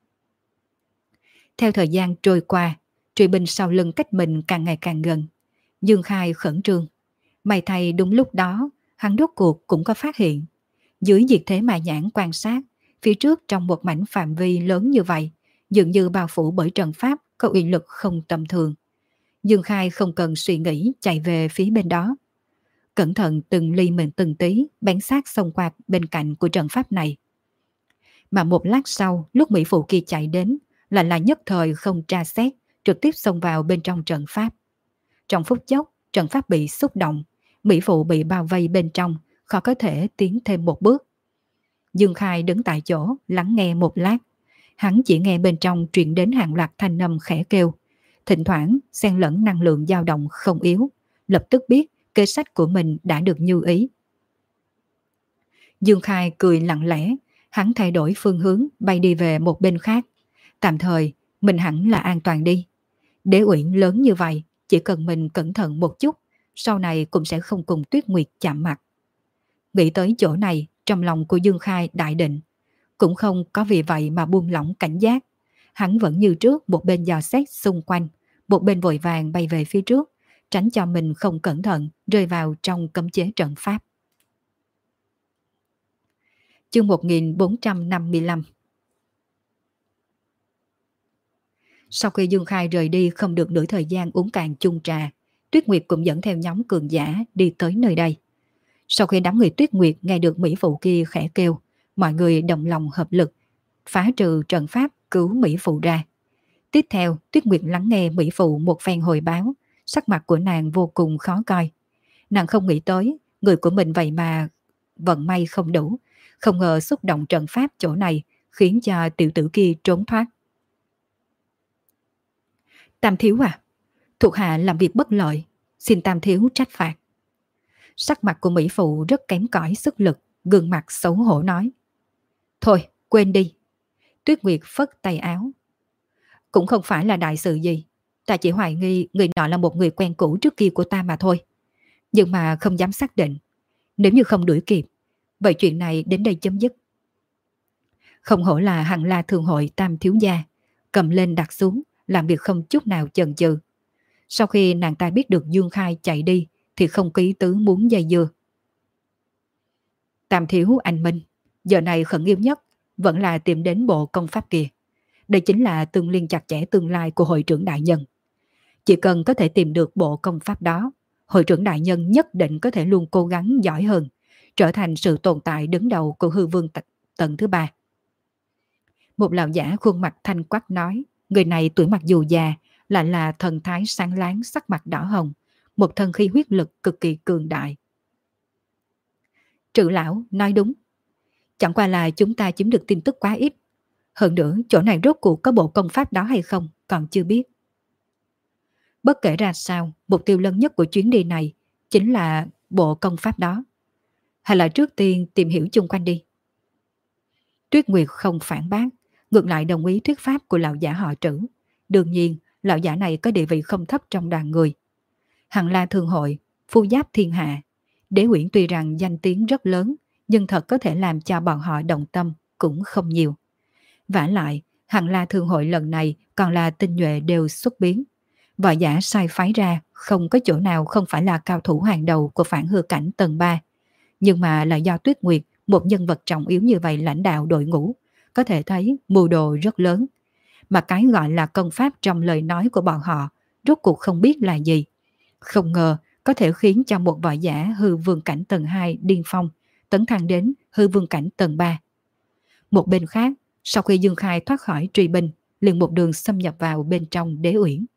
Theo thời gian trôi qua, truy binh sau lưng cách mình càng ngày càng gần. Dương Khai khẩn trương. May thay đúng lúc đó, hắn rốt cuộc cũng có phát hiện. Dưới diệt thế ma nhãn quan sát, phía trước trong một mảnh phạm vi lớn như vậy, dường như bao phủ bởi trận pháp có uy lực không tầm thường. Dương Khai không cần suy nghĩ chạy về phía bên đó. Cẩn thận từng ly mình từng tí bén sát xông qua bên cạnh của trận pháp này. Mà một lát sau, lúc Mỹ phụ kia chạy đến, là nhất thời không tra xét, trực tiếp xông vào bên trong trận pháp. Trong phút chốc, trận pháp bị xúc động, Mỹ phụ bị bao vây bên trong, khó có thể tiến thêm một bước. Dương Khai đứng tại chỗ, lắng nghe một lát. Hắn chỉ nghe bên trong truyền đến hàng loạt thanh âm khẽ kêu. Thỉnh thoảng, xen lẫn năng lượng dao động không yếu. Lập tức biết kế sách của mình đã được như ý. Dương Khai cười lặng lẽ, hắn thay đổi phương hướng bay đi về một bên khác. Tạm thời, mình hẳn là an toàn đi. Đế uyển lớn như vậy, chỉ cần mình cẩn thận một chút, sau này cũng sẽ không cùng Tuyết Nguyệt chạm mặt. Nghĩ tới chỗ này, trong lòng của Dương Khai đại định. Cũng không có vì vậy mà buông lỏng cảnh giác. Hắn vẫn như trước một bên dò xét xung quanh, một bên vội vàng bay về phía trước, tránh cho mình không cẩn thận rơi vào trong cấm chế trận pháp. Chương 1455. Sau khi Dương Khai rời đi không được nửa thời gian uống cạn chung trà, Tuyết Nguyệt cũng dẫn theo nhóm cường giả đi tới nơi đây. Sau khi đám người Tuyết Nguyệt nghe được Mỹ phụ kia khẽ kêu, mọi người đồng lòng hợp lực, phá trừ trận pháp cứu Mỹ phụ ra. Tiếp theo, Tuyết Nguyệt lắng nghe Mỹ phụ một phen hồi báo, sắc mặt của nàng vô cùng khó coi. Nàng không nghĩ tới, người của mình vậy mà vận may không đủ, không ngờ xúc động trận pháp chỗ này khiến cho tiểu tử kia trốn thoát. Tam thiếu à, thuộc hạ làm việc bất lợi, xin Tam thiếu trách phạt. Sắc mặt của Mỹ phụ rất kém cỏi sức lực, gương mặt xấu hổ nói. Thôi, quên đi. Tuyết Nguyệt phất tay áo. Cũng không phải là đại sự gì, ta chỉ hoài nghi người nọ là một người quen cũ trước kia của ta mà thôi. Nhưng mà không dám xác định. Nếu như không đuổi kịp, vậy chuyện này đến đây chấm dứt. Không hổ là Hằng La Thường hội Tam thiếu gia, cầm lên đặt xuống, làm việc không chút nào chần chừ. Sau khi nàng ta biết được Dương Khai chạy đi thì không ký tứ muốn dây dưa. Tam thiếu anh Minh, giờ này khẩn yếu nhất vẫn là tìm đến bộ công pháp kia. Đây chính là tương liên chặt chẽ tương lai của hội trưởng đại nhân. Chỉ cần có thể tìm được bộ công pháp đó, hội trưởng đại nhân nhất định có thể luôn cố gắng giỏi hơn, trở thành sự tồn tại đứng đầu của hư vương tầng thứ 3. Một lão giả khuôn mặt thanh quắc nói, người này tuổi mặc dù già, lại là thần thái sáng láng, sắc mặt đỏ hồng, một thân khí huyết lực cực kỳ cường đại. Trự lão nói đúng, chẳng qua là chúng ta chiếm được tin tức quá ít. Hơn nữa chỗ này rốt cuộc có bộ công pháp đó hay không còn chưa biết. Bất kể ra sao, mục tiêu lớn nhất của chuyến đi này chính là bộ công pháp đó. Hay là trước tiên tìm hiểu chung quanh đi. Tuyết Nguyệt không phản bác, ngược lại đồng ý thuyết pháp của lão giả họ Trữ. Đương nhiên, lão giả này có địa vị không thấp trong đoàn người. Hằng La Thương hội, phu giáp thiên hạ. Đế uyển tuy rằng danh tiếng rất lớn, nhưng thật có thể làm cho bọn họ động tâm cũng không nhiều. Vả lại, Hằng La Thương hội lần này còn là tinh nhuệ đều xuất biến. Võ giả sai phái ra không có chỗ nào không phải là cao thủ hàng đầu của phản hư cảnh tầng 3. Nhưng mà là do Tuyết Nguyệt, một nhân vật trọng yếu như vậy lãnh đạo đội ngũ, có thể thấy mưu đồ rất lớn. Mà cái gọi là công pháp trong lời nói của bọn họ rốt cuộc không biết là gì. Không ngờ có thể khiến cho một võ giả hư vương cảnh tầng 2 điên phong tấn thăng đến hư vương cảnh tầng 3. Một bên khác, sau khi Dương Khai thoát khỏi truy binh, liền một đường xâm nhập vào bên trong Đế Uyển.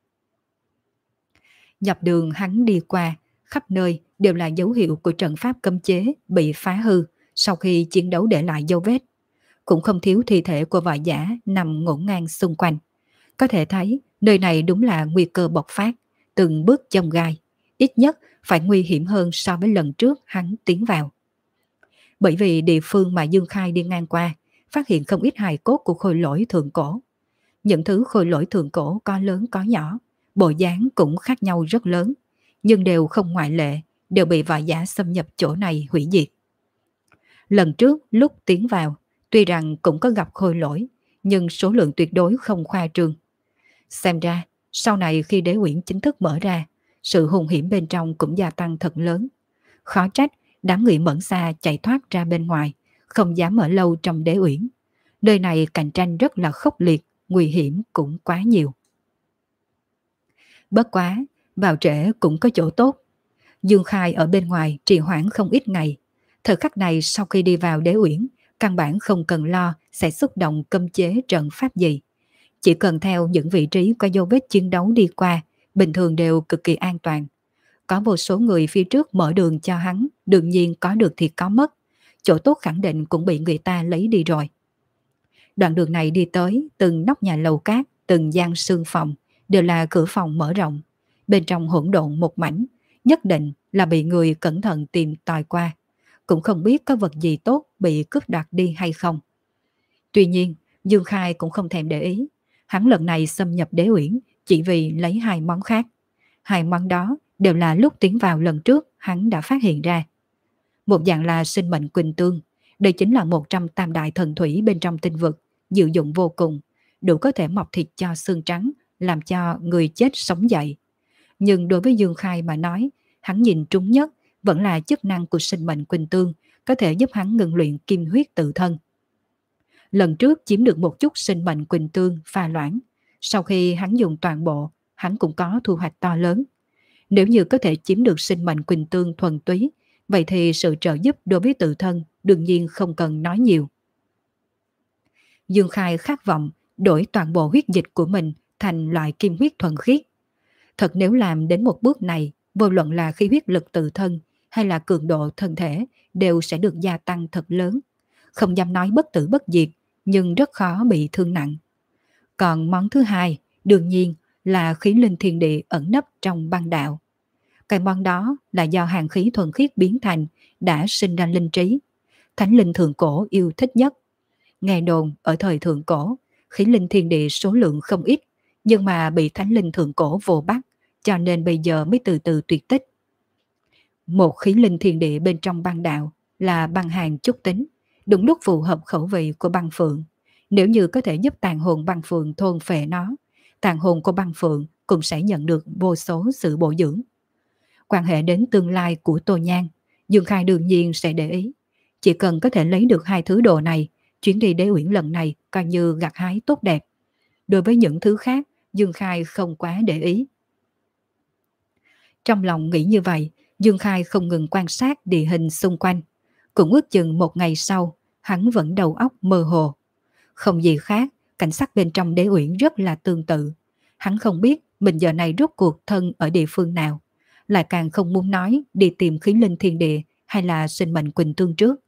Dọc đường hắn đi qua, khắp nơi đều là dấu hiệu của trận pháp cấm chế bị phá hư sau khi chiến đấu để lại dấu vết. Cũng không thiếu thi thể của võ giả nằm ngổn ngang xung quanh. Có thể thấy nơi này đúng là nguy cơ bộc phát, từng bước chông gai, ít nhất phải nguy hiểm hơn so với lần trước hắn tiến vào. Bởi vì địa phương mà Dương Khai đi ngang qua, phát hiện không ít hài cốt của khôi lỗi thượng cổ. Những thứ khôi lỗi thượng cổ có lớn có nhỏ, bộ dáng cũng khác nhau rất lớn, nhưng đều không ngoại lệ, đều bị võ giả xâm nhập chỗ này hủy diệt. Lần trước lúc tiến vào, tuy rằng cũng có gặp khôi lỗi, nhưng số lượng tuyệt đối không khoa trương. Xem ra, sau này khi Đế Uyển chính thức mở ra, sự hung hiểm bên trong cũng gia tăng thật lớn. Khó trách đám người Mẫn Xa chạy thoát ra bên ngoài, không dám ở lâu trong Đế Uyển. Nơi này cạnh tranh rất là khốc liệt, nguy hiểm cũng quá nhiều. Bất quá, vào trễ cũng có chỗ tốt. Dương Khai ở bên ngoài trì hoãn không ít ngày. Thời khắc này sau khi đi vào Đế Uyển, căn bản không cần lo sẽ xúc động cấm chế trận pháp gì. Chỉ cần theo những vị trí có dấu vết chiến đấu đi qua, bình thường đều cực kỳ an toàn. Có vô số người phía trước mở đường cho hắn, đương nhiên có được thì có mất. Chỗ tốt khẳng định cũng bị người ta lấy đi rồi. Đoạn đường này đi tới, từng nóc nhà lầu cát, từng gian sương phòng, đều là cửa phòng mở rộng. Bên trong hỗn độn một mảnh, nhất định là bị người cẩn thận tìm tòi qua. Cũng không biết có vật gì tốt bị cướp đoạt đi hay không. Tuy nhiên, Dương Khai cũng không thèm để ý. Hắn lần này xâm nhập Đế Uyển chỉ vì lấy hai món khác. Hai món đó đều là lúc tiến vào lần trước hắn đã phát hiện ra. Một dạng là sinh mệnh quỳnh tương. Đây chính là 100 tam đại thần thủy bên trong tinh vực, diệu dụng vô cùng, đủ có thể mọc thịt cho xương trắng, làm cho người chết sống dậy. Nhưng đối với Dương Khai mà nói, hắn nhìn trúng nhất vẫn là chức năng của sinh mệnh quỳnh tương, có thể giúp hắn ngừng luyện kim huyết tự thân. Lần trước chiếm được một chút sinh mệnh quỳnh tương pha loãng, sau khi hắn dùng toàn bộ, hắn cũng có thu hoạch to lớn. Nếu như có thể chiếm được sinh mệnh quỳnh tương thuần túy, vậy thì sự trợ giúp đối với tự thân đương nhiên không cần nói nhiều. Dương Khai khát vọng đổi toàn bộ huyết dịch của mình thành loại kim huyết thuần khiết. Thật nếu làm đến một bước này, vô luận là khí huyết lực tự thân hay là cường độ thân thể đều sẽ được gia tăng thật lớn. Không dám nói bất tử bất diệt, nhưng rất khó bị thương nặng. Còn món thứ hai, đương nhiên là khí linh thiên địa ẩn nấp trong băng đạo. Cái món đó là do hàng khí thuần khiết biến thành, đã sinh ra linh trí. Thánh linh thượng cổ yêu thích nhất. Nghe đồn ở thời thượng cổ, khí linh thiên địa số lượng không ít, nhưng mà bị thánh linh thượng cổ vồ bắt, cho nên bây giờ mới từ từ tuyệt tích. Một khí linh thiên địa bên trong băng đạo là băng hàng chúc tính, đúng lúc phù hợp khẩu vị của băng phượng. Nếu như có thể giúp tàn hồn băng phượng thôn phệ nó, tàn hồn của băng phượng cũng sẽ nhận được vô số sự bổ dưỡng. Quan hệ đến tương lai của Tô Nhan, Dương Khai đương nhiên sẽ để ý. Chỉ cần có thể lấy được hai thứ đồ này, chuyến đi Đế Uyển lần này coi như gặt hái tốt đẹp. Đối với những thứ khác, Dương Khai không quá để ý. Trong lòng nghĩ như vậy, Dương Khai không ngừng quan sát địa hình xung quanh. Cũng ước chừng một ngày sau, hắn vẫn đầu óc mơ hồ. Không gì khác, cảnh sắc bên trong Đế Uyển rất là tương tự. Hắn không biết mình giờ này rốt cuộc thân ở địa phương nào, lại càng không muốn nói đi tìm khí linh thiên địa hay là sinh mệnh quỳnh tương trước.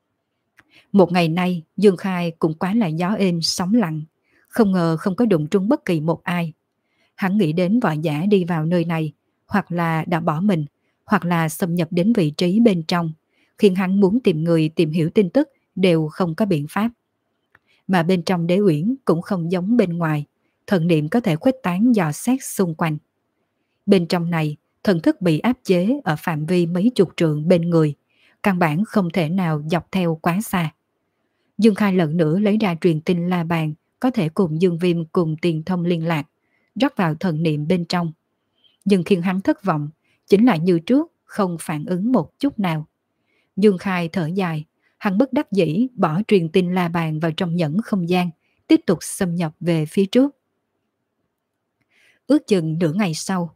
Một ngày nay, Dương Khai cũng quá là gió êm sóng lặng, không ngờ không có đụng trúng bất kỳ một ai. Hắn nghĩ đến võ giả đi vào nơi này, hoặc là đã bỏ mình, hoặc là xâm nhập đến vị trí bên trong, khiến hắn muốn tìm người tìm hiểu tin tức đều không có biện pháp. Mà bên trong Đế Uyển cũng không giống bên ngoài, thần niệm có thể khuếch tán dò xét xung quanh. Bên trong này, thần thức bị áp chế ở phạm vi mấy chục trượng bên người, căn bản không thể nào dọc theo quá xa. Dương Khai lần nữa lấy ra truyền tin la bàn, có thể cùng Dương Viêm cùng Tiền Thông liên lạc, rót vào thần niệm bên trong. Nhưng khiến hắn thất vọng, chính là như trước, không phản ứng một chút nào. Dương Khai thở dài, hắn bất đắc dĩ bỏ truyền tin la bàn vào trong nhẫn không gian, tiếp tục xâm nhập về phía trước. Ước chừng nửa ngày sau,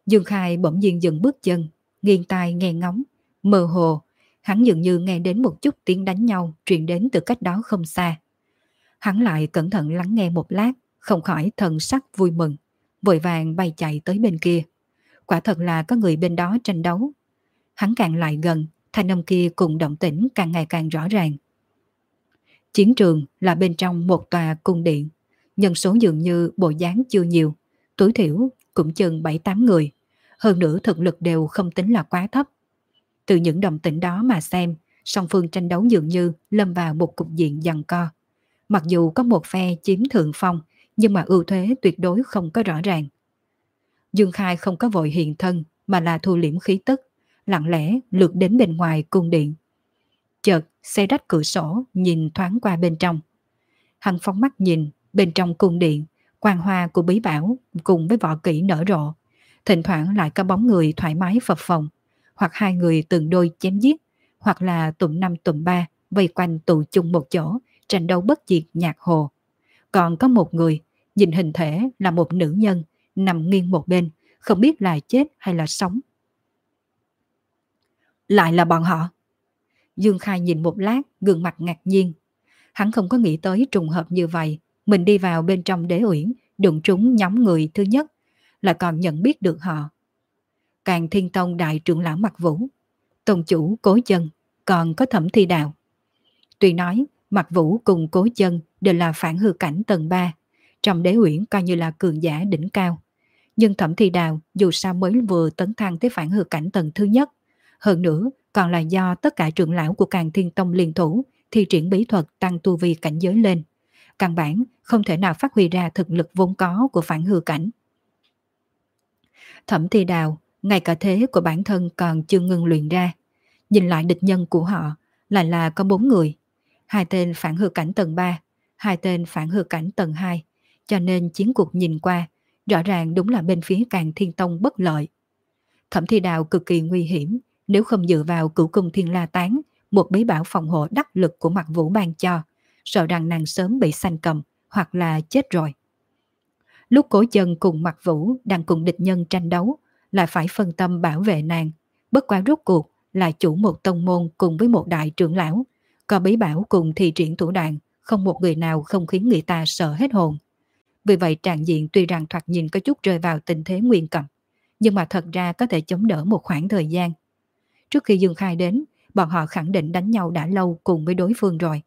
Dương Khai bỗng nhiên dừng bước chân, nghiêng tai nghe ngóng, mơ hồ, hắn dường như nghe đến một chút tiếng đánh nhau truyền đến từ cách đó không xa. Hắn lại cẩn thận lắng nghe một lát, không khỏi thần sắc vui mừng, vội vàng bay chạy tới bên kia. Quả thật là có người bên đó tranh đấu. Hắn càng lại gần, thanh âm kia cùng động tĩnh càng ngày càng rõ ràng. Chiến trường là bên trong một tòa cung điện, nhân số dường như bộ dáng chưa nhiều, tối thiểu cũng chừng 7-8 người, hơn nữa thực lực đều không tính là quá thấp. Từ những động tĩnh đó mà xem, song phương tranh đấu dường như lâm vào một cục diện giằng co. Mặc dù có một phe chiếm thượng phong, nhưng mà ưu thế tuyệt đối không có rõ ràng. Dương Khai không có vội hiện thân, mà là thu liễm khí tức, lặng lẽ lượt đến bên ngoài cung điện. Chợt xe rách cửa sổ nhìn thoáng qua bên trong. Hắn phóng mắt nhìn bên trong cung điện, quang hoa của bí bảo cùng với võ kỹ nở rộ. Thỉnh thoảng lại có bóng người thoải mái phập phồng, hoặc hai người từng đôi chém giết, hoặc là tụm năm tụm ba vây quanh tụ chung một chỗ, tranh đấu bất diệt nhạc hồ. Còn có một người, nhìn hình thể là một nữ nhân, nằm nghiêng một bên, không biết là chết hay là sống. Lại là bọn họ. Dương Khai nhìn một lát, gương mặt ngạc nhiên. Hắn không có nghĩ tới trùng hợp như vậy, mình đi vào bên trong đế uyển, đụng trúng nhóm người thứ nhất, lại còn nhận biết được họ. Càn Thiên Tông đại trưởng lão Mặc Vũ, tông chủ Cố Chân, còn có Thẩm Thi Đào. Tuy nói Mặc Vũ cùng Cố Chân đều là phản hư cảnh tầng 3, trong đế uyển coi như là cường giả đỉnh cao. Nhưng Thẩm Thi Đào dù sao mới vừa tấn thăng tới phản hư cảnh tầng thứ nhất, hơn nữa còn là do tất cả trưởng lão của Càn Thiên Tông liên thủ thi triển bí thuật tăng tu vi cảnh giới lên. Căn bản không thể nào phát huy ra thực lực vốn có của phản hư cảnh. Thẩm Thi Đào, ngay cả thế của bản thân còn chưa ngừng luyện ra. Nhìn lại địch nhân của họ lại là có 4 người. 2 tên phản hư cảnh tầng 3, 2 tên phản hư cảnh tầng 2. Cho nên chiến cuộc nhìn qua, rõ ràng đúng là bên phía Càn Thiên Tông bất lợi. Thẩm Thi Đào cực kỳ nguy hiểm, nếu không dựa vào Cửu Cung Thiên La Tán, một bí bảo phòng hộ đắc lực của Mặc Vũ ban cho, sợ rằng nàng sớm bị sanh cầm hoặc là chết rồi. Lúc Cố Chân cùng Mặc Vũ đang cùng địch nhân tranh đấu, lại phải phân tâm bảo vệ nàng. Bất quá rốt cuộc là chủ một tông môn cùng với một đại trưởng lão, có bí bảo cùng thi triển thủ đoạn, không một người nào không khiến người ta sợ hết hồn. Vì vậy trạng diện tuy rằng thoạt nhìn có chút rơi vào tình thế nguy cấp, nhưng mà thật ra có thể chống đỡ một khoảng thời gian. Trước khi Dương Khai đến, bọn họ khẳng định đánh nhau đã lâu cùng với đối phương rồi.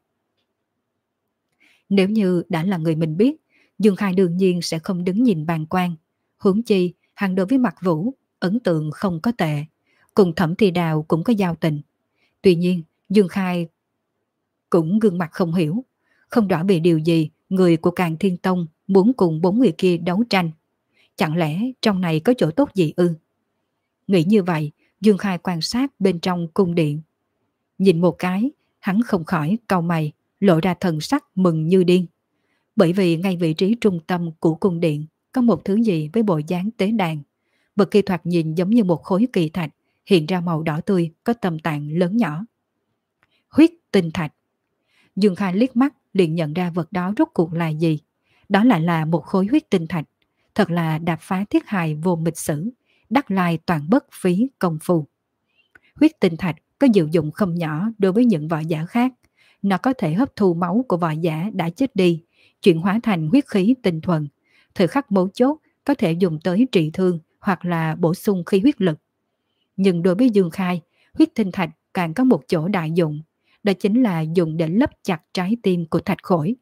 Nếu như đã là người mình biết, Dương Khai đương nhiên sẽ không đứng nhìn bàng quan. Huống chi, hắn đối với Mặc Vũ, ấn tượng không có tệ. Cùng Thẩm Thi Đào cũng có giao tình. Tuy nhiên, Dương Khai cũng gương mặt không hiểu. Không rõ vì điều gì người của Càn Thiên Tông muốn cùng 4 người kia đấu tranh. Chẳng lẽ trong này có chỗ tốt gì ư? Nghĩ như vậy, Dương Khai quan sát bên trong cung điện. Nhìn một cái, hắn không khỏi cau mày, lộ ra thần sắc mừng như điên. Bởi vì ngay vị trí trung tâm của cung điện có một thứ gì với bộ dáng tế đàn. Vật kia thoạt nhìn giống như một khối kỳ thạch, hiện ra màu đỏ tươi, có tầm tạng lớn nhỏ. Huyết tinh thạch. Dương Khai liếc mắt liền nhận ra vật đó rốt cuộc là gì. Đó lại là một khối huyết tinh thạch. Thật là đạp phá thiết hài vô mịch sử, đắc lai toàn bất phí công phu. Huyết tinh thạch có diệu dụng không nhỏ đối với những võ giả khác. Nó có thể hấp thu máu của võ giả đã chết đi, chuyển hóa thành huyết khí tinh thuần. Thời khắc mấu chốt có thể dùng tới trị thương hoặc là bổ sung khí huyết lực. Nhưng đối với Dương Khai, huyết tinh thạch càng có một chỗ đại dụng, đó chính là dùng để lấp chặt trái tim của thạch khối.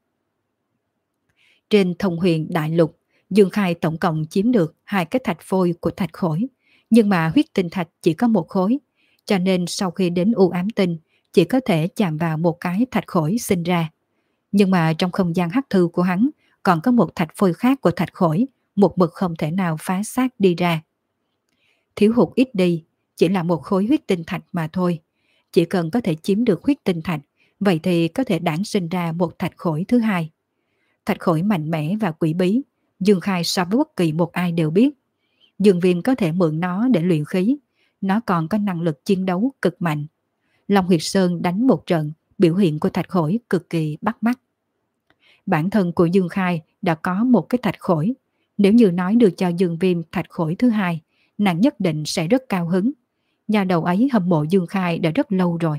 Trên Thông Huyền Đại Lục, Dương Khai tổng cộng chiếm được 2 cái thạch phôi của thạch khối, nhưng mà huyết tinh thạch chỉ có 1 khối, cho nên sau khi đến U Ám Tinh chỉ có thể chạm vào một cái thạch khối sinh ra. Nhưng mà trong không gian hắc thư của hắn còn có một thạch phôi khác của thạch khối, một mực không thể nào phá xác đi ra. Thiếu hụt ít đi, chỉ là một khối huyết tinh thạch mà thôi. Chỉ cần có thể chiếm được huyết tinh thạch, vậy thì có thể đản sinh ra một thạch khối thứ hai. Thạch khối mạnh mẽ và quỷ bí, Dương Khai so với bất kỳ một ai đều biết. Dương Viêm có thể mượn nó để luyện khí, nó còn có năng lực chiến đấu cực mạnh. Long Huyệt Sơn đánh một trận, biểu hiện của thạch khối cực kỳ bắt mắt. Bản thân của Dương Khai đã có một cái thạch khối, nếu như nói được cho Dương Viêm thạch khối thứ hai, nàng nhất định sẽ rất cao hứng. Nhà đầu ấy hâm mộ Dương Khai đã rất lâu rồi.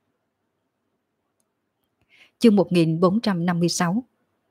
Chương 1456.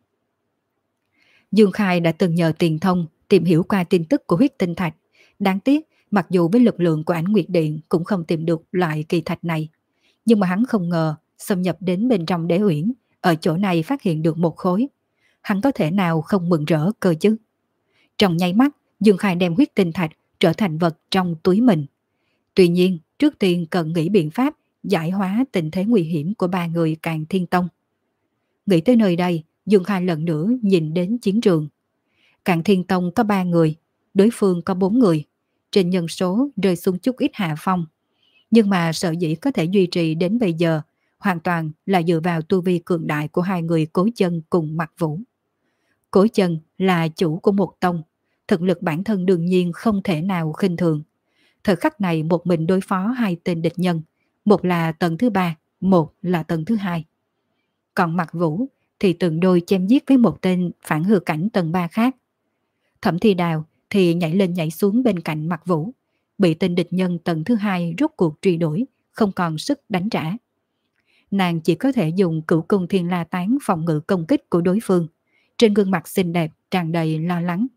Dương Khai đã từng nhờ Tiền Thông tìm hiểu qua tin tức của huyết tinh thạch. Đáng tiếc, mặc dù với lực lượng của Ảnh Nguyệt Điện cũng không tìm được loại kỳ thạch này. Nhưng mà hắn không ngờ xâm nhập đến bên trong đế uyển, ở chỗ này phát hiện được một khối. Hắn có thể nào không mừng rỡ cơ chứ? Trong nháy mắt, Dương Khai đem huyết tinh thạch trở thành vật trong túi mình. Tuy nhiên, trước tiên cần nghĩ biện pháp giải hóa tình thế nguy hiểm của ba người Càn Thiên Tông. Nghĩ tới nơi đây, Dương Khai lần nữa nhìn đến chiến trường. Càn Thiên Tông có 3 người, đối phương có 4 người. Trên nhân số rơi xuống chút ít hạ phong. Nhưng mà sở dĩ có thể duy trì đến bây giờ hoàn toàn là dựa vào tu vi cường đại của hai người Cố Chân cùng Mặc Vũ. Cố Chân là chủ của một tông, thực lực bản thân đương nhiên không thể nào khinh thường. Thời khắc này một mình đối phó hai tên địch nhân, một là tầng thứ 3, một là tầng thứ 2. Còn Mặc Vũ thì từng đôi chém giết với một tên phản hư cảnh tầng 3 khác. Thẩm Thi Đào thì nhảy lên nhảy xuống bên cạnh Mặc Vũ, bị tên địch nhân tầng thứ 2 rút cuộc truy đuổi, không còn sức đánh trả. Nàng chỉ có thể dùng Cửu Cung Thiên La Tán phòng ngự công kích của đối phương. Trên gương mặt xinh đẹp tràn đầy lo lắng.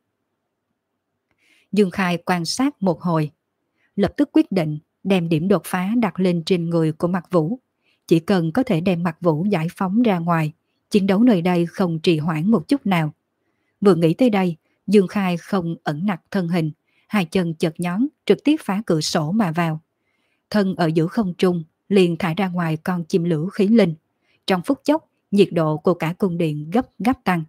Dương Khai quan sát một hồi, lập tức quyết định đem điểm đột phá đặt lên trên người của Mặc Vũ. Chỉ cần có thể đem Mặc Vũ giải phóng ra ngoài, chiến đấu nơi đây không trì hoãn một chút nào. Vừa nghĩ tới đây, Dương Khai không ẩn nặc thân hình, hai chân chợt nhón trực tiếp phá cửa sổ mà vào. Thân ở giữa không trung liền thả ra ngoài con chim lửa khí linh. Trong phút chốc, nhiệt độ của cả cung điện gấp tăng.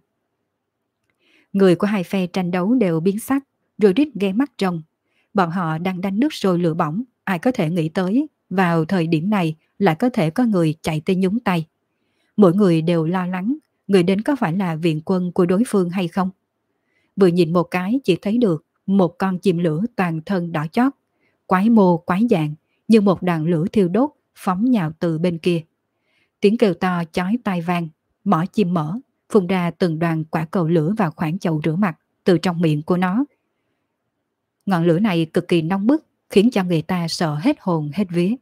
Người của hai phe tranh đấu đều biến sắc, rồi rít ghé mắt trông. Bọn họ đang đánh nước sôi lửa bỏng, ai có thể nghĩ tới vào thời điểm này lại có thể có người chạy tới nhúng tay. Mỗi người đều lo lắng, người đến có phải là viện quân của đối phương hay không? Vừa nhìn một cái chỉ thấy được một con chim lửa toàn thân đỏ chót, quái mô quái dạng, như một đàn lửa thiêu đốt phóng nhào từ bên kia. Tiếng kêu to chói tai vang, mỏ chim mở, phun ra từng đoàn quả cầu lửa vào khoảng chậu rửa mặt từ trong miệng của nó. Ngọn lửa này cực kỳ nóng bức, khiến cho người ta sợ hết hồn hết vía.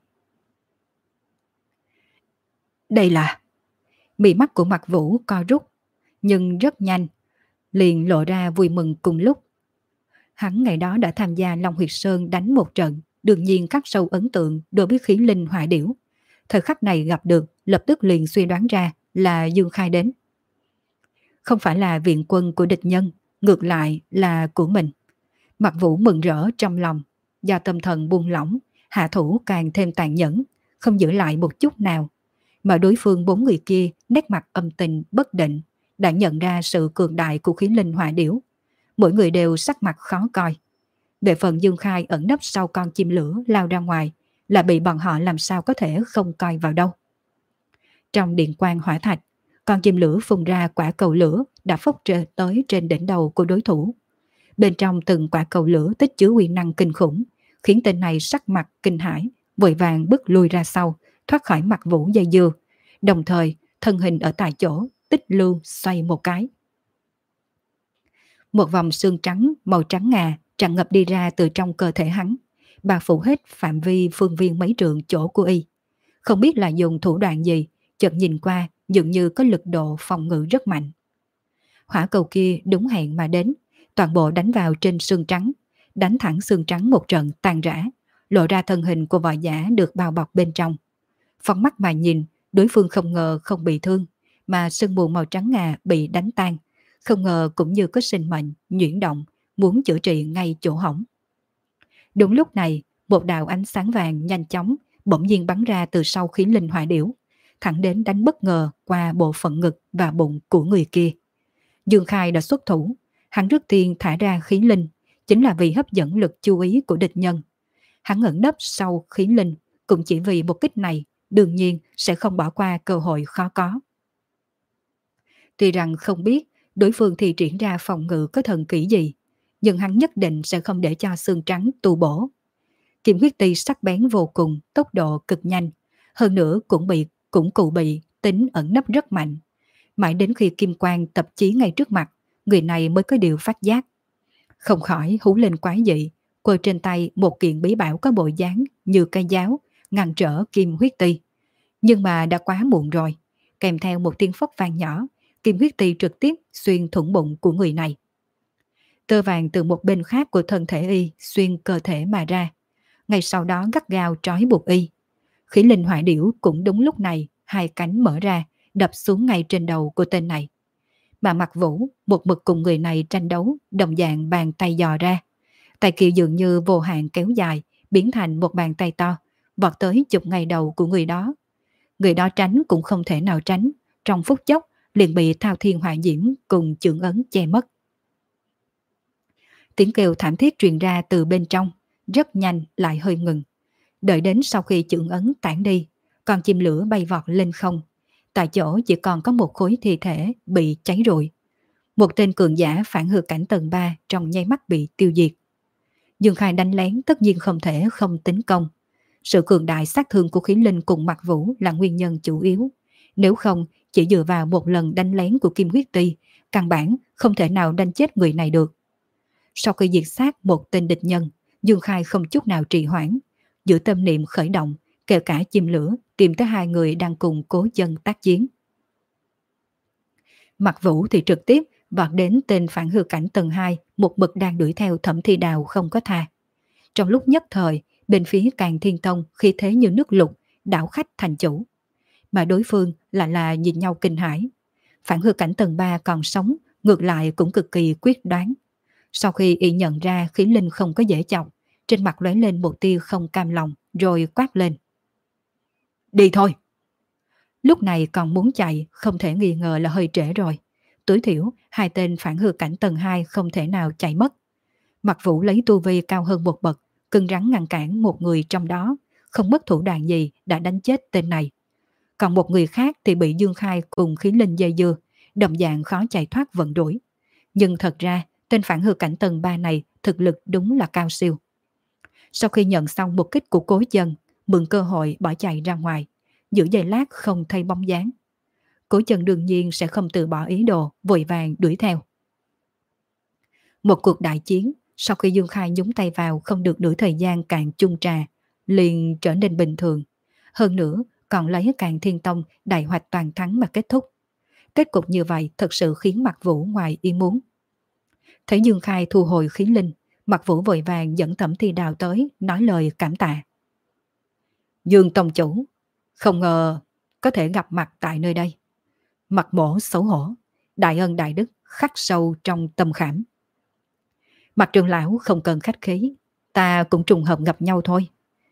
Đây là... Mí mắt của Mặc Vũ co rút, nhưng rất nhanh, liền lộ ra vui mừng cùng lúc. Hắn ngày đó đã tham gia Long Huyệt Sơn đánh một trận, đương nhiên khắc sâu ấn tượng đối với khí linh hỏa điểu. Thời khắc này gặp được, lập tức liền suy đoán ra là Dương Khai đến. Không phải là viện quân của địch nhân, ngược lại là của mình. Mặc Vũ mừng rỡ trong lòng, do tâm thần buông lỏng, hạ thủ càng thêm tàn nhẫn, không giữ lại một chút nào. Mà đối phương 4 người kia nét mặt âm tình bất định, đã nhận ra sự cường đại của khí linh hỏa điểu. Mỗi người đều sắc mặt khó coi. Về phần Dương Khai ẩn nấp sau con chim lửa lao ra ngoài, là bị bọn họ làm sao có thể không coi vào đâu. Trong điện quang hỏa thạch, con chim lửa phun ra quả cầu lửa đã phốc tới trên đỉnh đầu của đối thủ. Bên trong từng quả cầu lửa tích chứa uy năng kinh khủng, khiến tên này sắc mặt kinh hãi, vội vàng bước lui ra sau, thoát khỏi Mặc Vũ dây dưa, đồng thời thân hình ở tại chỗ tích lưu xoay một cái. Một vòng xương trắng màu trắng ngà tràn ngập đi ra từ trong cơ thể hắn, bao phủ hết phạm vi phương viên mấy trượng chỗ của y. Không biết là dùng thủ đoạn gì, chợt nhìn qua dường như có lực độ phòng ngự rất mạnh. Hỏa cầu kia đúng hẹn mà đến, toàn bộ đánh vào trên xương trắng, đánh thẳng xương trắng một trận tàn rã, lộ ra thân hình của võ giả được bao bọc bên trong. Phóng mắt mà nhìn, đối phương không ngờ không bị thương, mà sương mù màu trắng ngà bị đánh tan, không ngờ cũng như có sinh mệnh nhuyễn động, muốn chữa trị ngay chỗ hỏng. Đúng lúc này, một đạo ánh sáng vàng nhanh chóng bỗng nhiên bắn ra từ sau khí linh hỏa điểu, thẳng đến đánh bất ngờ qua bộ phận ngực và bụng của người kia. Dương Khai đã xuất thủ, hắn trước tiên thả ra khí linh, chính là vì hấp dẫn lực chú ý của địch nhân. Hắn ẩn nấp sau khí linh, cũng chỉ vì một kích này, đương nhiên sẽ không bỏ qua cơ hội khó có. Tuy rằng không biết đối phương thi triển ra phòng ngự có thần kỹ gì, nhưng hắn nhất định sẽ không để cho xương trắng tu bổ. Kim huyết ti sắc bén vô cùng, tốc độ cực nhanh, hơn nữa cũng cụ bị tính ẩn nấp rất mạnh. Mãi đến khi kim quang tập chí ngay trước mặt, người này mới có điều phát giác. Không khỏi hú lên quái dị, cô trên tay một kiện bí bảo có bộ dáng như cây giáo, ngăn trở kim huyết ti. Nhưng mà đã quá muộn rồi, kèm theo một tiếng phốc vang nhỏ, kim huyết ti trực tiếp xuyên thủng bụng của người này. Tơ vàng từ một bên khác của thân thể y xuyên cơ thể mà ra, ngay sau đó gắt gao trói buộc y. Khí linh hỏa điểu cũng đúng lúc này, hai cánh mở ra, đập xuống ngay trên đầu của tên này. Mà Mặc Vũ một mực cùng người này tranh đấu, đồng dạng bàn tay dò ra. Tay kia dường như vô hạn kéo dài, biến thành một bàn tay to, vọt tới chụp ngay đầu của người đó. Người đó tránh cũng không thể nào tránh, trong phút chốc liền bị Thao Thiên Hỏa Diễm cùng chưởng ấn che mất. Tiếng kêu thảm thiết truyền ra từ bên trong, rất nhanh lại hơi ngừng. Đợi đến sau khi chưởng ấn tản đi, con chim lửa bay vọt lên không. Tại chỗ chỉ còn có một khối thi thể bị cháy rụi. Một tên cường giả phản hư cảnh tầng 3 trong nháy mắt bị tiêu diệt. Dương Khai đánh lén tất nhiên không thể không tính công. Sự cường đại sát thương của khí linh cùng Mặc Vũ là nguyên nhân chủ yếu. Nếu không, chỉ dựa vào một lần đánh lén của Kim Huyết Ti, căn bản không thể nào đánh chết người này được. Sau khi diệt sát một tên địch nhân, Dương Khai không chút nào trì hoãn, giữ tâm niệm khởi động, kể cả chim lửa tìm tới hai người đang cùng Cố Chân tác chiến. Mặc Vũ thì trực tiếp vọt đến tên phản hư cảnh tầng 2, một mực đang đuổi theo Thẩm Thi Đào không có tha. Trong lúc nhất thời, bên phía Càn Thiên Tông khí thế như nước lụt, đảo khách thành chủ. Mà đối phương lại là nhìn nhau kinh hãi. Phản hư cảnh tầng 3 còn sống, ngược lại cũng cực kỳ quyết đoán. Sau khi y nhận ra khí linh không có dễ chọc, trên mặt lóe lên một tia không cam lòng, rồi quát lên. Đi thôi! Lúc này còn muốn chạy, không thể nghi ngờ là hơi trễ rồi. Tối thiểu, hai tên phản hư cảnh tầng 2 không thể nào chạy mất. Mặc Vũ lấy tu vi cao hơn một bậc, cứng rắn ngăn cản một người trong đó, không mất thủ đoạn gì đã đánh chết tên này. Còn một người khác thì bị Dương Khai cùng khí linh dây dưa, đồng dạng khó chạy thoát vận đuổi. Nhưng thật ra, tên phản hư cảnh tầng 3 này thực lực đúng là cao siêu. Sau khi nhận xong một kích của Cố Chân, mượn cơ hội bỏ chạy ra ngoài, giữ giây lát không thấy bóng dáng. Cố Chân đương nhiên sẽ không từ bỏ ý đồ, vội vàng đuổi theo. Một cuộc đại chiến, sau khi Dương Khai nhúng tay vào không được nửa thời gian cạn chung trà, liền trở nên bình thường. Hơn nữa, còn lấy Càn Thiên Tông đại hoạch toàn thắng mà kết thúc. Kết cục như vậy thật sự khiến Mặc Vũ ngoài ý muốn. Thấy Dương Khai thu hồi khí linh, Mặc Vũ vội vàng dẫn Thẩm Thi Đào tới, nói lời cảm tạ. Dương Tông chủ, không ngờ có thể gặp mặt tại nơi đây. Mặc Mỗ xấu hổ, đại ân đại đức khắc sâu trong tâm khảm. Mặc trưởng lão không cần khách khí, ta cũng trùng hợp gặp nhau thôi.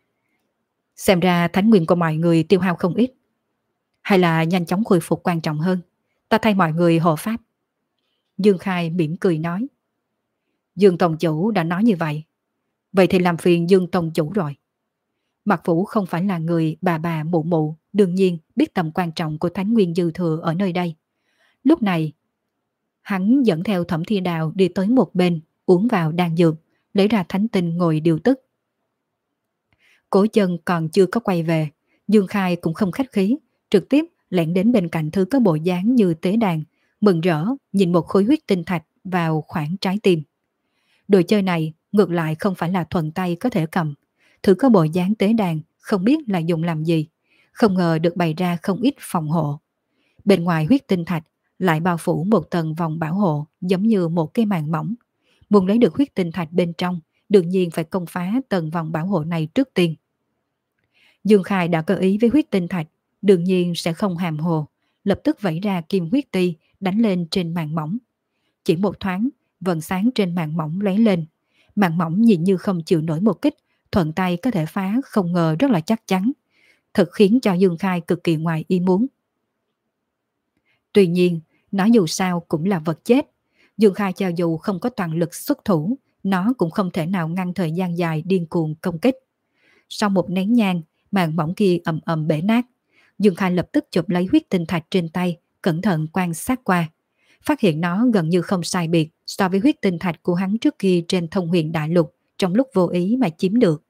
Xem ra thánh nguyên của mọi người tiêu hao không ít. Hay là nhanh chóng khôi phục quan trọng hơn, ta thay mọi người hộ pháp. Dương Khai mỉm cười nói. Dương Tông chủ đã nói như vậy, vậy thì làm phiền Dương Tông chủ rồi. Mặc Vũ không phải là người bà mụ mụ, đương nhiên biết tầm quan trọng của thánh nguyên dư thừa ở nơi đây. Lúc này, hắn dẫn theo Thẩm Thi Đào đi tới một bên, uống vào đan dược, lấy ra thánh tinh ngồi điều tức. Cố Chân còn chưa có quay về, Dương Khai cũng không khách khí, trực tiếp lẻn đến bên cạnh thứ có bộ dáng như tế đàn, mừng rỡ nhìn một khối huyết tinh thạch vào khoảng trái tim. Đồ chơi này ngược lại không phải là thuận tay có thể cầm, thứ có bộ dáng tế đàn không biết là dùng làm gì, không ngờ được bày ra không ít phòng hộ. Bên ngoài huyết tinh thạch lại bao phủ một tầng vòng bảo hộ giống như một cái màn mỏng. Muốn lấy được huyết tinh thạch bên trong, đương nhiên phải công phá tầng vòng bảo hộ này trước tiên. Dương Khai đã có ý với huyết tinh thạch, đương nhiên sẽ không hàm hồ, lập tức vẩy ra kim huyết ti đánh lên trên màn mỏng. Chỉ một thoáng, vầng sáng trên màn mỏng lóe lên. Màn mỏng nhìn như không chịu nổi một kích, thuận tay có thể phá, không ngờ rất là chắc chắn. Thật khiến cho Dương Khai cực kỳ ngoài ý muốn. Tuy nhiên, nó dù sao cũng là vật chết. Dương Khai cho dù không có toàn lực xuất thủ, nó cũng không thể nào ngăn thời gian dài điên cuồng công kích. Sau một nén nhang, màn mỏng kia ầm ầm bể nát. Dương Khai lập tức chụp lấy huyết tinh thạch trên tay, cẩn thận quan sát qua. Phát hiện nó gần như không sai biệt so với huyết tinh thạch của hắn trước kia trên Thông Huyền Đại Lục trong lúc vô ý mà chiếm được.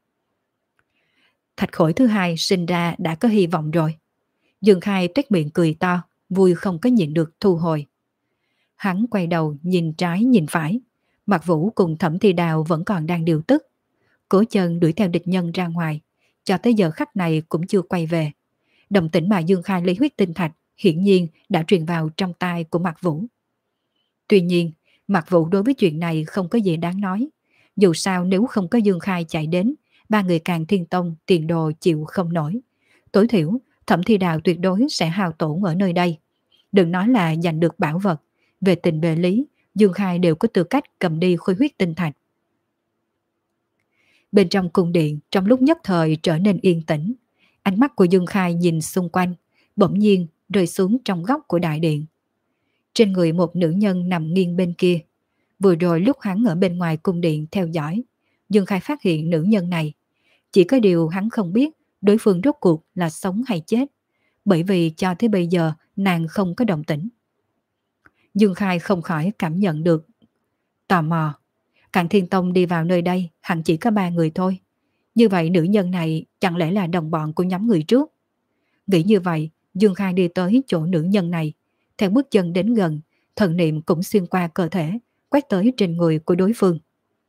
Thạch khối thứ hai sinh ra đã có hy vọng rồi. Dương Khai tuét miệng cười to, vui không có nhịn được thu hồi. Hắn quay đầu nhìn trái nhìn phải. Mặc Vũ cùng Thẩm Thi Đào vẫn còn đang điều tức. Cố Chân đuổi theo địch nhân ra ngoài, cho tới giờ khắc này cũng chưa quay về. Động tĩnh mà Dương Khai lấy huyết tinh thạch hiển nhiên đã truyền vào trong tai của Mạc Vũ. Tuy nhiên, Mạc Vũ đối với chuyện này không có gì đáng nói. Dù sao nếu không có Dương Khai chạy đến, ba người Càng Thiên Tông tiền đồ chịu không nổi. Tối thiểu, Thẩm Thi Đào tuyệt đối sẽ hao tổn ở nơi đây. Đừng nói là giành được bảo vật, về tình về lý, Dương Khai đều có tư cách cầm đi khối huyết tinh thạch. Bên trong cung điện, trong lúc nhất thời trở nên yên tĩnh. Ánh mắt của Dương Khai nhìn xung quanh, bỗng nhiên rơi xuống trong góc của đại điện. Trên người một nữ nhân nằm nghiêng bên kia. Vừa rồi lúc hắn ở bên ngoài cung điện theo dõi, Dương Khai phát hiện nữ nhân này. Chỉ có điều hắn không biết đối phương rốt cuộc là sống hay chết, bởi vì cho tới bây giờ nàng không có động tĩnh. Dương Khai không khỏi cảm nhận được tò mò. Càn Thiên Tông đi vào nơi đây hẳn chỉ có 3 người thôi. Như vậy nữ nhân này chẳng lẽ là đồng bọn của nhóm người trước? Nghĩ như vậy, Dương Khai đi tới chỗ nữ nhân này. Theo bước chân đến gần, thần niệm cũng xuyên qua cơ thể, quét tới trên người của đối phương.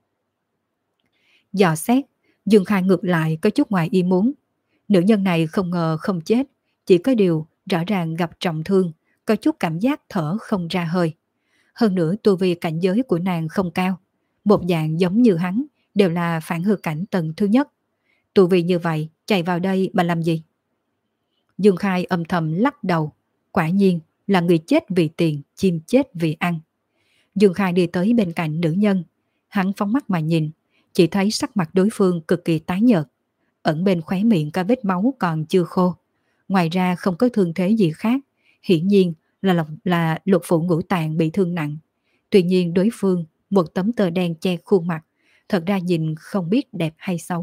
Dò xét, Dương Khai ngược lại có chút ngoài ý muốn. Nữ nhân này không ngờ không chết, chỉ có điều rõ ràng gặp trọng thương, có chút cảm giác thở không ra hơi. Hơn nữa tu vi cảnh giới của nàng không cao, một dạng giống như hắn, đều là phản hư cảnh tầng thứ nhất. Tu vi như vậy, chạy vào đây mà làm gì? Dương Khai âm thầm lắc đầu, quả nhiên là người chết vì tiền, chim chết vì ăn. Dương Khai đi tới bên cạnh nữ nhân, hắn phóng mắt mà nhìn, chỉ thấy sắc mặt đối phương cực kỳ tái nhợt, ẩn bên khóe miệng có vết máu còn chưa khô. Ngoài ra không có thương thế gì khác, hiển nhiên là lục phủ ngũ tạng bị thương nặng. Tuy nhiên đối phương một tấm tờ đen che khuôn mặt, thật ra nhìn không biết đẹp hay xấu.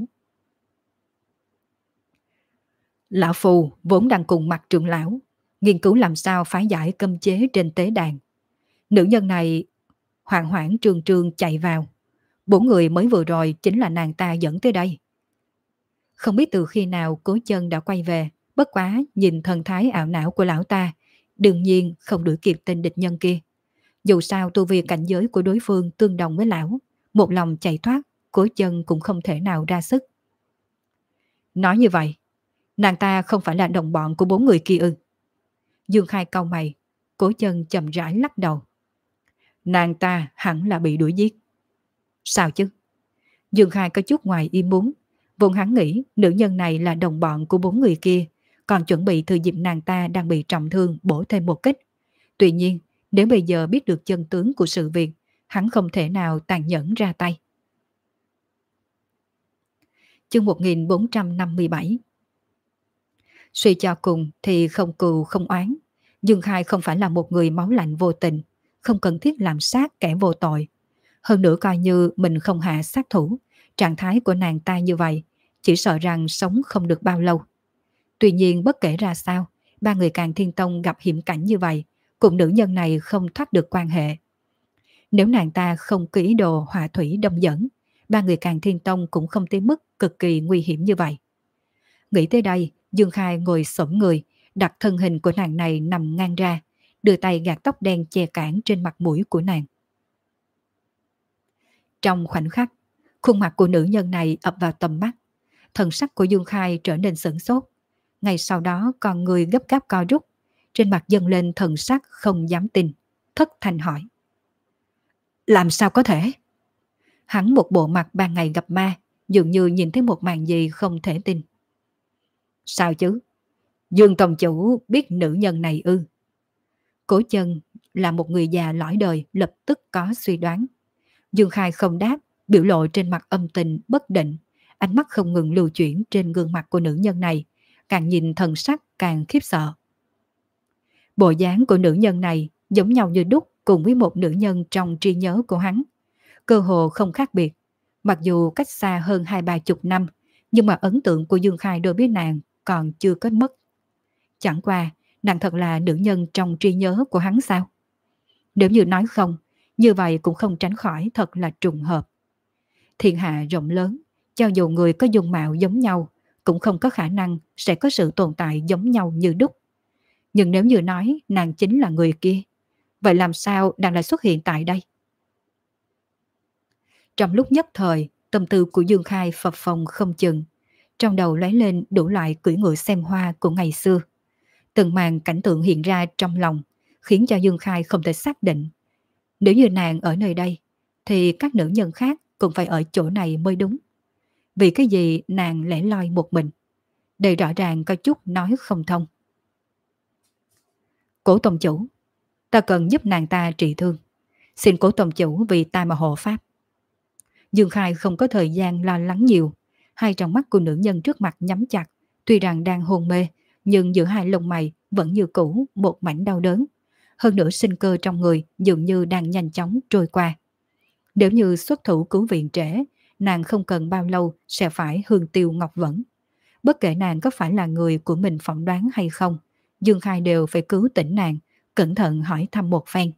Lão Phù vốn đang cùng Mạc trưởng lão nghiên cứu làm sao phá giải cấm chế trên tế đàn. Nữ nhân này hoảng hoảng trương trương chạy vào. 4 người mới vừa rồi chính là nàng ta dẫn tới đây. Không biết từ khi nào Cố Chân đã quay về, bất quá nhìn thần thái ảo não của lão ta, đương nhiên không đuổi kịp tên địch nhân kia. Dù sao tu vi cảnh giới của đối phương tương đồng với lão, một lòng chạy thoát, Cố Chân cũng không thể nào ra sức. Nói như vậy, nàng ta không phải là đồng bọn của 4 người kia ư? Dương Khai cau mày, Cố Chân chậm rãi lắc đầu. Nàng ta hẳn là bị đuổi giết. Sao chứ? Dương Khai có chút ngoài ý muốn, vốn hắn nghĩ nữ nhân này là đồng bọn của 4 người kia, còn chuẩn bị thừa dịp nàng ta đang bị trọng thương bổ thêm một kích. Tuy nhiên, nếu bây giờ biết được chân tướng của sự việc, hắn không thể nào tàn nhẫn ra tay. Chương 1457. Suy cho cùng thì không cừu không oán. Dương Khai không phải là một người máu lạnh vô tình, không cần thiết làm sát kẻ vô tội. Hơn nữa coi như mình không hạ sát thủ, trạng thái của nàng ta như vậy, chỉ sợ rằng sống không được bao lâu. Tuy nhiên bất kể ra sao, 3 người Càn Thiên Tông gặp hiểm cảnh như vậy, cùng nữ nhân này không thoát được quan hệ. Nếu nàng ta không có ý đồ hỏa thủy đông dẫn, 3 người Càn Thiên Tông cũng không tới mức cực kỳ nguy hiểm như vậy. Nghĩ tới đây, Dương Khai ngồi xổm người, đặt thân hình của nàng này nằm ngang ra, đưa tay gạt tóc đen che cản trên mặt mũi của nàng. Trong khoảnh khắc, khuôn mặt của nữ nhân này ập vào tầm mắt, thần sắc của Dương Khai trở nên sửng sốt. Ngay sau đó con người gấp gáp co rút, trên mặt dâng lên thần sắc không dám tin, thất thanh hỏi. Làm sao có thể? Hắn một bộ mặt ban ngày gặp ma, dường như nhìn thấy một màn gì không thể tin. Sao chứ? Dương Tông Chủ biết nữ nhân này ư? Cố Chân là một người già lõi đời, lập tức có suy đoán. Dương Khai không đáp, biểu lộ trên mặt âm tình bất định, ánh mắt không ngừng lưu chuyển trên gương mặt của nữ nhân này, càng nhìn thần sắc càng khiếp sợ. Bộ dáng của nữ nhân này giống nhau như đúc cùng với một nữ nhân trong trí nhớ của hắn. Cơ hồ không khác biệt, mặc dù cách xa hơn 20-30 năm, nhưng mà ấn tượng của Dương Khai đối với nàng còn chưa kết mất. Chẳng qua, nàng thật là nữ nhân trong trí nhớ của hắn sao? Nếu như nói không, như vậy cũng không tránh khỏi thật là trùng hợp. Thiên hạ rộng lớn, cho dù người có dung mạo giống nhau, cũng không có khả năng sẽ có sự tồn tại giống nhau như đúc. Nhưng nếu như nói nàng chính là người kia, vậy làm sao nàng lại xuất hiện tại đây? Trong lúc nhất thời, Tâm tư của Dương Khai phập phồng không chừng, trong đầu lóe lên đủ loại cưỡi ngựa xem hoa của ngày xưa. Từng màn cảnh tượng hiện ra trong lòng, khiến cho Dương Khai không thể xác định. Nếu như nàng ở nơi đây, thì các nữ nhân khác cũng phải ở chỗ này mới đúng. Vì cái gì nàng lẻ loi một mình? Đây rõ ràng có chút nói không thông. Cổ tông chủ, ta cần giúp nàng ta trị thương. Xin cổ tông chủ vì ta mà hộ pháp. Dương Khai không có thời gian lo lắng nhiều. Hai tròng mắt của nữ nhân trước mặt nhắm chặt. Tuy rằng đang hôn mê, nhưng giữa hai lông mày vẫn như cũ một mảnh đau đớn. Hơn nữa sinh cơ trong người dường như đang nhanh chóng trôi qua. Nếu như xuất thủ cứu viện trễ, nàng không cần bao lâu sẽ phải hương tiêu ngọc vẫn. Bất kể nàng có phải là người của mình phỏng đoán hay không, Dương Khai đều phải cứu tỉnh nàng, cẩn thận hỏi thăm một phen.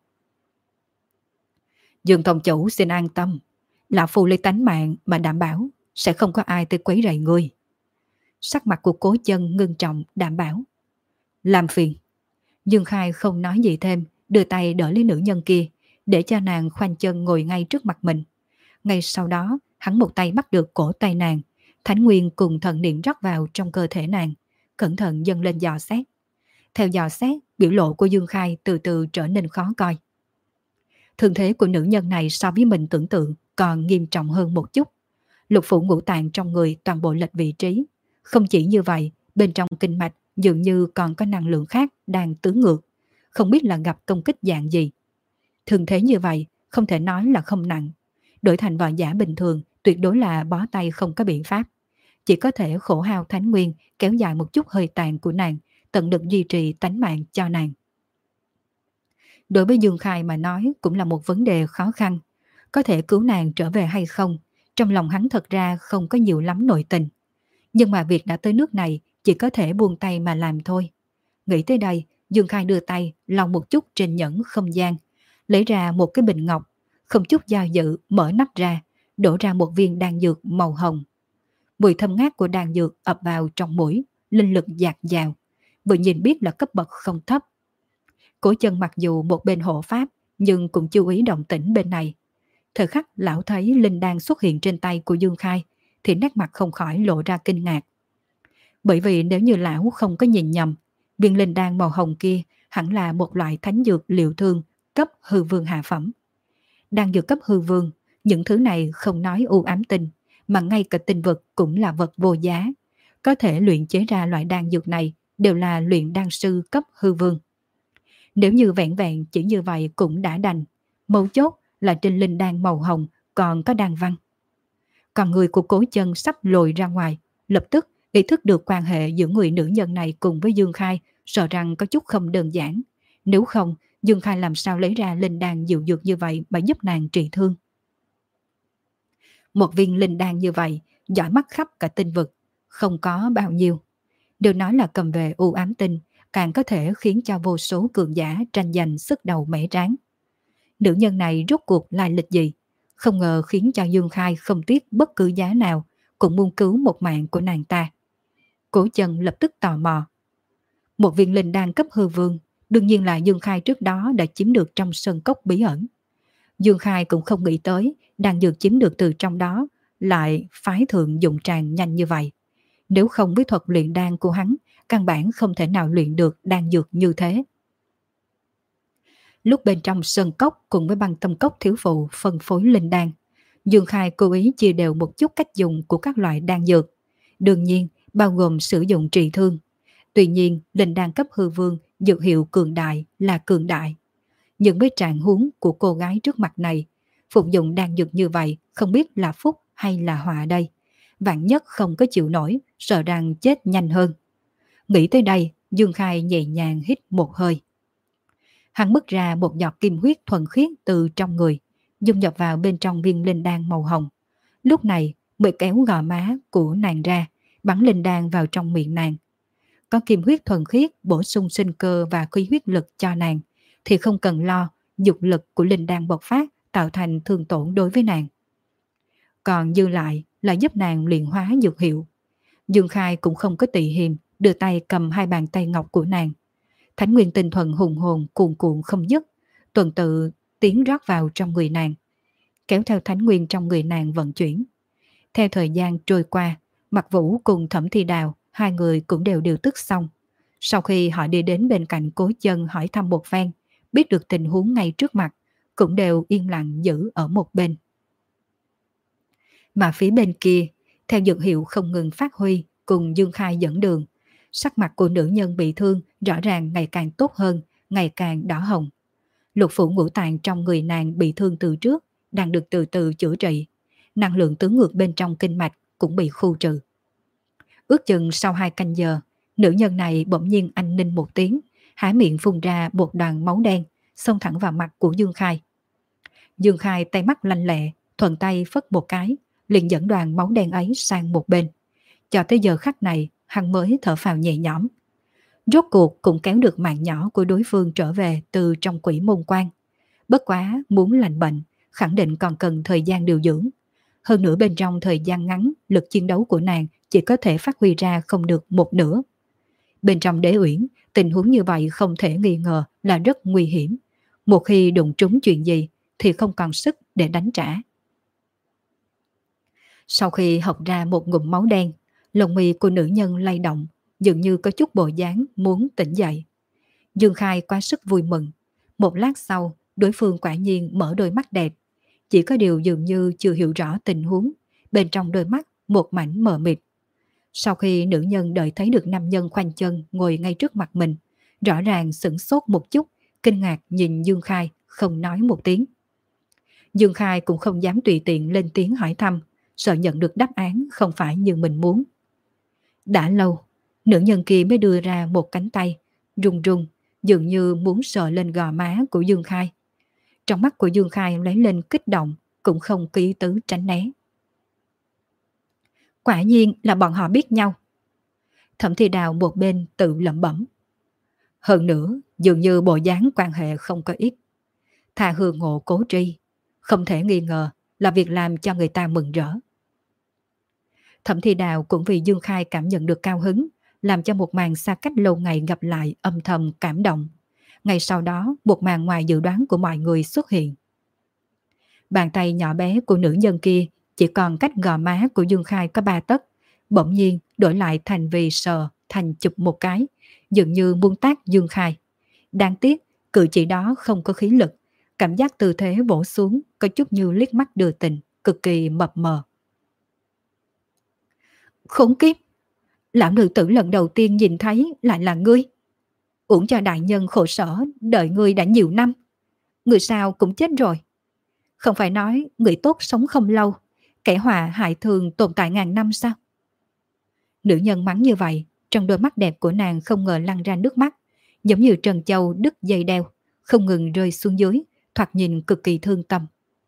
Dương Tông Chủ xin an tâm, lão phu lấy tánh mạng mà đảm bảo sẽ không có ai tới quấy rầy ngươi. Sắc mặt của Cố Chân ngưng trọng đảm bảo. Làm phiền. Dương Khai không nói gì thêm, đưa tay đỡ lấy nữ nhân kia, để cho nàng khoanh chân ngồi ngay trước mặt mình. Ngay sau đó, hắn một tay bắt được cổ tay nàng, thánh nguyên cùng thần niệm rót vào trong cơ thể nàng, cẩn thận dâng lên dò xét. Theo dò xét, biểu lộ của Dương Khai từ từ trở nên khó coi. Thương thế của nữ nhân này so với mình tưởng tượng còn nghiêm trọng hơn một chút. Lục phủ ngũ tạng trong người toàn bộ lệch vị trí. Không chỉ như vậy, bên trong kinh mạch dường như còn có năng lượng khác đang tứ ngược. Không biết là gặp công kích dạng gì. Thương thế như vậy không thể nói là không nặng. Đổi thành võ giả bình thường tuyệt đối là bó tay không có biện pháp. Chỉ có thể khổ hao thánh nguyên kéo dài một chút hơi tàn của nàng, tận lực duy trì tánh mạng cho nàng. Đối với Dương Khai mà nói cũng là một vấn đề khó khăn. Có thể cứu nàng trở về hay không, trong lòng hắn thật ra không có nhiều lắm nội tình. Nhưng mà việc đã tới nước này chỉ có thể buông tay mà làm thôi. Nghĩ tới đây, Dương Khai đưa tay lòng một chút trên nhẫn không gian, lấy ra một cái bình ngọc, không chút do dự mở nắp ra, đổ ra một viên đan dược màu hồng. Mùi thơm ngát của đan dược ập vào trong mũi, linh lực dạt dào, vừa nhìn biết là cấp bậc không thấp. Cố Chân mặc dù một bên hộ pháp, nhưng cũng chú ý động tĩnh bên này. Thời khắc lão thấy linh đan xuất hiện trên tay của Dương Khai, thì nét mặt không khỏi lộ ra kinh ngạc. Bởi vì nếu như lão không có nhìn nhầm, viên linh đan màu hồng kia hẳn là một loại thánh dược liệu thương cấp hư vương hạ phẩm. Đan dược cấp hư vương, những thứ này không nói u ám tinh, mà ngay cả tinh vực cũng là vật vô giá. Có thể luyện chế ra loại đan dược này đều là luyện đan sư cấp hư vương. Nếu như vẹn vẹn chỉ như vậy cũng đã đành, mấu chốt là trên linh đan màu hồng còn có đan văn. Còn người của Cố Chân sắp lồi ra ngoài, lập tức ý thức được quan hệ giữa người nữ nhân này cùng với Dương Khai, sợ rằng có chút không đơn giản. Nếu không, Dương Khai làm sao lấy ra linh đan dịu dược như vậy mà giúp nàng trị thương. Một viên linh đan như vậy, giỏi mắt khắp cả tinh vực, không có bao nhiêu. Đều nói là cầm về u ám tinh, càng có thể khiến cho vô số cường giả tranh giành sức đầu mẻ tráng. Nữ nhân này rốt cuộc lai lịch gì? Không ngờ khiến cho Dương Khai không tiếc bất cứ giá nào, cũng muốn cứu một mạng của nàng ta. Cố Chân lập tức tò mò. Một viên linh đan cấp hư vương, đương nhiên là Dương Khai trước đó đã chiếm được trong sơn cốc bí ẩn. Dương Khai cũng không nghĩ tới đan dược chiếm được từ trong đó lại phái thượng dụng tràn nhanh như vậy. Nếu không với thuật luyện đan của hắn, căn bản không thể nào luyện được đan dược như thế. Lúc bên trong sơn cốc cùng với băng tâm cốc thiếu phụ phân phối linh đan, Dương Khai cố ý chia đều một chút cách dùng của các loại đan dược. Đương nhiên, bao gồm sử dụng trị thương. Tuy nhiên, linh đan cấp hư vương, dược hiệu cường đại là cường đại. Nhưng với trạng huống của cô gái trước mặt này, phục dụng đan dược như vậy không biết là phúc hay là họa đây. Vạn nhất không có chịu nổi, sợ rằng chết nhanh hơn. Nghĩ tới đây, Dương Khai nhẹ nhàng hít một hơi. Hắn bứt ra một giọt kim huyết thuần khiết từ trong người, dung nhập vào bên trong viên linh đan màu hồng. Lúc này mới kéo gò má của nàng ra, bắn linh đan vào trong miệng nàng. Có kim huyết thuần khiết bổ sung sinh cơ và khí huyết lực cho nàng, thì không cần lo dục lực của linh đan bộc phát tạo thành thương tổn đối với nàng. Còn dư lại là giúp nàng luyện hóa dược hiệu. Dương Khai cũng không có tị hiềm, đưa tay cầm hai bàn tay ngọc của nàng. Thánh nguyên tinh thuần hùng hồn cuồn cuộn không dứt, tuần tự tiến rót vào trong người nàng, kéo theo thánh nguyên trong người nàng vận chuyển. Theo thời gian trôi qua, Mặc Vũ cùng Thẩm Thi Đào, hai người cũng đều điều tức xong. Sau khi họ đi đến bên cạnh Cố Chân hỏi thăm một phen, biết được tình huống ngay trước mặt, cũng đều yên lặng giữ ở một bên. Mà phía bên kia, theo dược hiệu không ngừng phát huy cùng Dương Khai dẫn đường, sắc mặt của nữ nhân bị thương rõ ràng ngày càng tốt hơn, ngày càng đỏ hồng. Lục phủ ngũ tạng trong người nàng bị thương từ trước, đang được từ từ chữa trị. Năng lượng tứ ngược bên trong kinh mạch cũng bị khu trừ. Ước chừng sau 2 canh giờ, nữ nhân này bỗng nhiên anh ninh một tiếng, há miệng phun ra một đoàn máu đen, xông thẳng vào mặt của Dương Khai. Dương Khai tay mắt lanh lẹ, thuận tay phất một cái, liền dẫn đoàn máu đen ấy sang một bên. Cho tới giờ khắc này, hắn mới thở phào nhẹ nhõm. Rốt cuộc cũng kéo được mạng nhỏ của đối phương trở về từ trong quỷ môn quan. Bất quá muốn lành bệnh, khẳng định còn cần thời gian điều dưỡng. Hơn nữa bên trong thời gian ngắn, lực chiến đấu của nàng chỉ có thể phát huy ra không được một nửa. Bên trong Đế Uyển, tình huống như vậy không thể nghi ngờ là rất nguy hiểm. Một khi đụng trúng chuyện gì thì không còn sức để đánh trả. Sau khi học ra một ngụm máu đen, lông mi của nữ nhân lay động, dường như có chút bộ dáng muốn tỉnh dậy. Dương Khai quá sức vui mừng. Một lát sau, đối phương quả nhiên mở đôi mắt đẹp. Chỉ có điều dường như chưa hiểu rõ tình huống, bên trong đôi mắt một mảnh mờ mịt. Sau khi nữ nhân đợi thấy được nam nhân khoanh chân ngồi ngay trước mặt mình, rõ ràng sửng sốt một chút, kinh ngạc nhìn Dương Khai, không nói một tiếng. Dương Khai cũng không dám tùy tiện lên tiếng hỏi thăm, sợ nhận được đáp án không phải như mình muốn. Đã lâu, nữ nhân kia mới đưa ra một cánh tay, run run, dường như muốn sờ lên gò má của Dương Khai. Trong mắt của Dương Khai lấy lên kích động, cũng không có ý tứ tránh né. Quả nhiên là bọn họ biết nhau. Thẩm Thi Đào một bên tự lẩm bẩm. Hơn nữa, dường như bộ dáng quan hệ không có ít. Thà hương ngộ cố tri, không thể nghi ngờ là việc làm cho người ta mừng rỡ. Thẩm Thi Đào cũng vì Dương Khai cảm nhận được cao hứng, làm cho một màn xa cách lâu ngày gặp lại âm thầm cảm động. Ngay sau đó, một màn ngoài dự đoán của mọi người xuất hiện. Bàn tay nhỏ bé của nữ nhân kia chỉ còn cách gò má của Dương Khai có 3 tấc, bỗng nhiên đổi lại thành vì sờ, thành chụp một cái, dường như muốn tát Dương Khai. Đáng tiếc, cử chỉ đó không có khí lực, cảm giác tư thế vỗ xuống có chút như liếc mắt đưa tình, cực kỳ mập mờ. Khốn kiếp! Lão nữ tử lần đầu tiên nhìn thấy lại là ngươi. Uổng cho đại nhân khổ sở đợi ngươi đã nhiều năm. Người sao cũng chết rồi. Không phải nói người tốt sống không lâu, kẻ hòa hại thường tồn tại ngàn năm sao? Nữ nhân mắng như vậy, trong đôi mắt đẹp của nàng không ngờ lăn ra nước mắt, giống như trân châu đứt dây đeo, không ngừng rơi xuống dưới, thoạt nhìn cực kỳ thương tâm.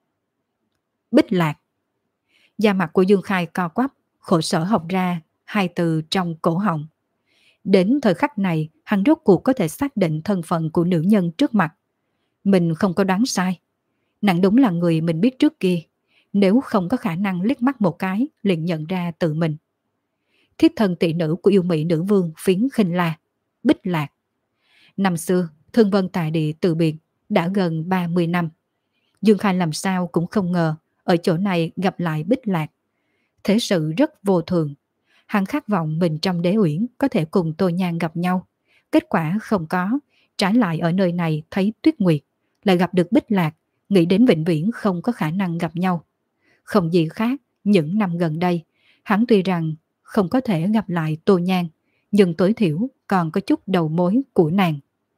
Bích Lạc. Da mặt của Dương Khai co quắp, khổ sở học ra 2 từ trong cổ họng. Đến thời khắc này, hắn rốt cuộc có thể xác định thân phận của nữ nhân trước mặt. Mình không có đoán sai. Nàng đúng là người mình biết trước kia, nếu không có khả năng liếc mắt một cái liền nhận ra tự mình. Thiếp thân tỷ nữ của yêu mỹ nữ vương Phiến Khinh La, Bích Lạc. Năm xưa, Thương Vân tại địa từ biệt, đã gần 30 năm. Dương Khai làm sao cũng không ngờ, ở chỗ này gặp lại Bích Lạc. Thế sự rất vô thường. Hắn khát vọng mình trong Đế Uyển có thể cùng Tô Nhan gặp nhau. Kết quả không có, trái lại ở nơi này thấy Tuyết Nguyệt, lại gặp được Bích Lạc, nghĩ đến vĩnh viễn không có khả năng gặp nhau. Không gì khác, những năm gần đây, hắn tuy rằng không có thể gặp lại Tô Nhan, nhưng tối thiểu còn có chút đầu mối của nàng.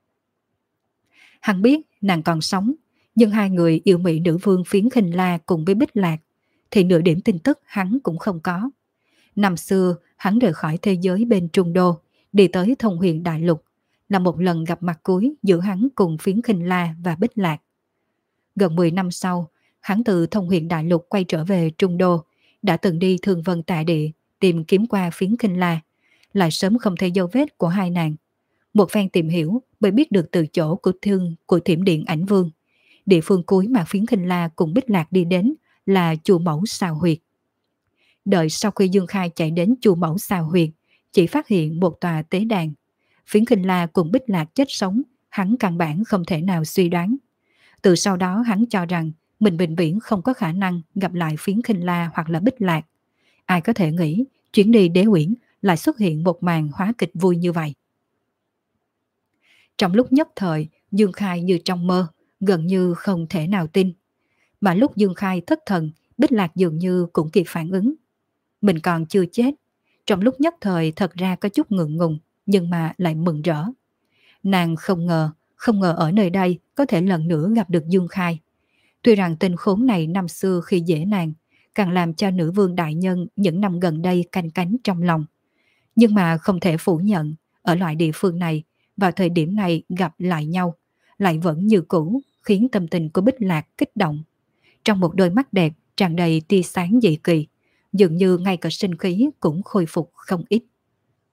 Hắn biết nàng còn sống, nhưng hai người yêu mỹ nữ vương Phiến Khinh La cùng với Bích Lạc thì nửa điểm tin tức hắn cũng không có. Năm xưa, hắn rời khỏi thế giới bên Trung Đô, đi tới Thông Huyền Đại Lục, là một lần gặp mặt cuối giữa hắn cùng Phiến Khinh La và Bích Lạc. Gần 10 năm sau, hắn từ Thông Huyền Đại Lục quay trở về Trung Đô, đã từng đi Thương Vân Tạ Địa tìm kiếm qua Phiến Khinh La, lại sớm không thấy dấu vết của hai nàng. Một phen tìm hiểu mới biết được từ chỗ của Thiểm Điện Ảnh Vương, địa phương cuối mà Phiến Khinh La cùng Bích Lạc đi đến là chùa Mẫu Sao Huyệt. Đợi sau khi Dương Khai chạy đến chùa Mẫu Sao Huyệt, chỉ phát hiện một tòa tế đàn. Phiến Khinh La cùng Bích Lạc chết sống, hắn căn bản không thể nào suy đoán. Từ sau đó hắn cho rằng mình vĩnh viễn không có khả năng gặp lại Phiến Khinh La hoặc là Bích Lạc. Ai có thể nghĩ chuyến đi Đế Uyển lại xuất hiện một màn hóa kịch vui như vậy. Trong lúc nhất thời, Dương Khai như trong mơ, gần như không thể nào tin. Mà lúc Dương Khai thất thần, Bích Lạc dường như cũng kịp phản ứng. Mình còn chưa chết. Trong lúc nhất thời thật ra có chút ngượng ngùng, nhưng mà lại mừng rỡ. Nàng không ngờ ở nơi đây có thể lần nữa gặp được Dương Khai. Tuy rằng tên khốn này năm xưa khi dễ nàng, càng làm cho nữ vương đại nhân những năm gần đây canh cánh trong lòng. Nhưng mà không thể phủ nhận, ở loại địa phương này, vào thời điểm này gặp lại nhau, lại vẫn như cũ, khiến tâm tình của Bích Lạc kích động. Trong một đôi mắt đẹp tràn đầy tia sáng dị kỳ, dường như ngay cả sinh khí cũng khôi phục không ít.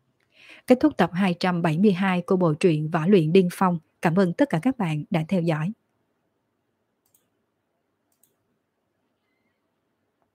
Kết thúc tập 272 của bộ truyện Võ Luyện Điên Phong. Cảm ơn tất cả các bạn đã theo dõi.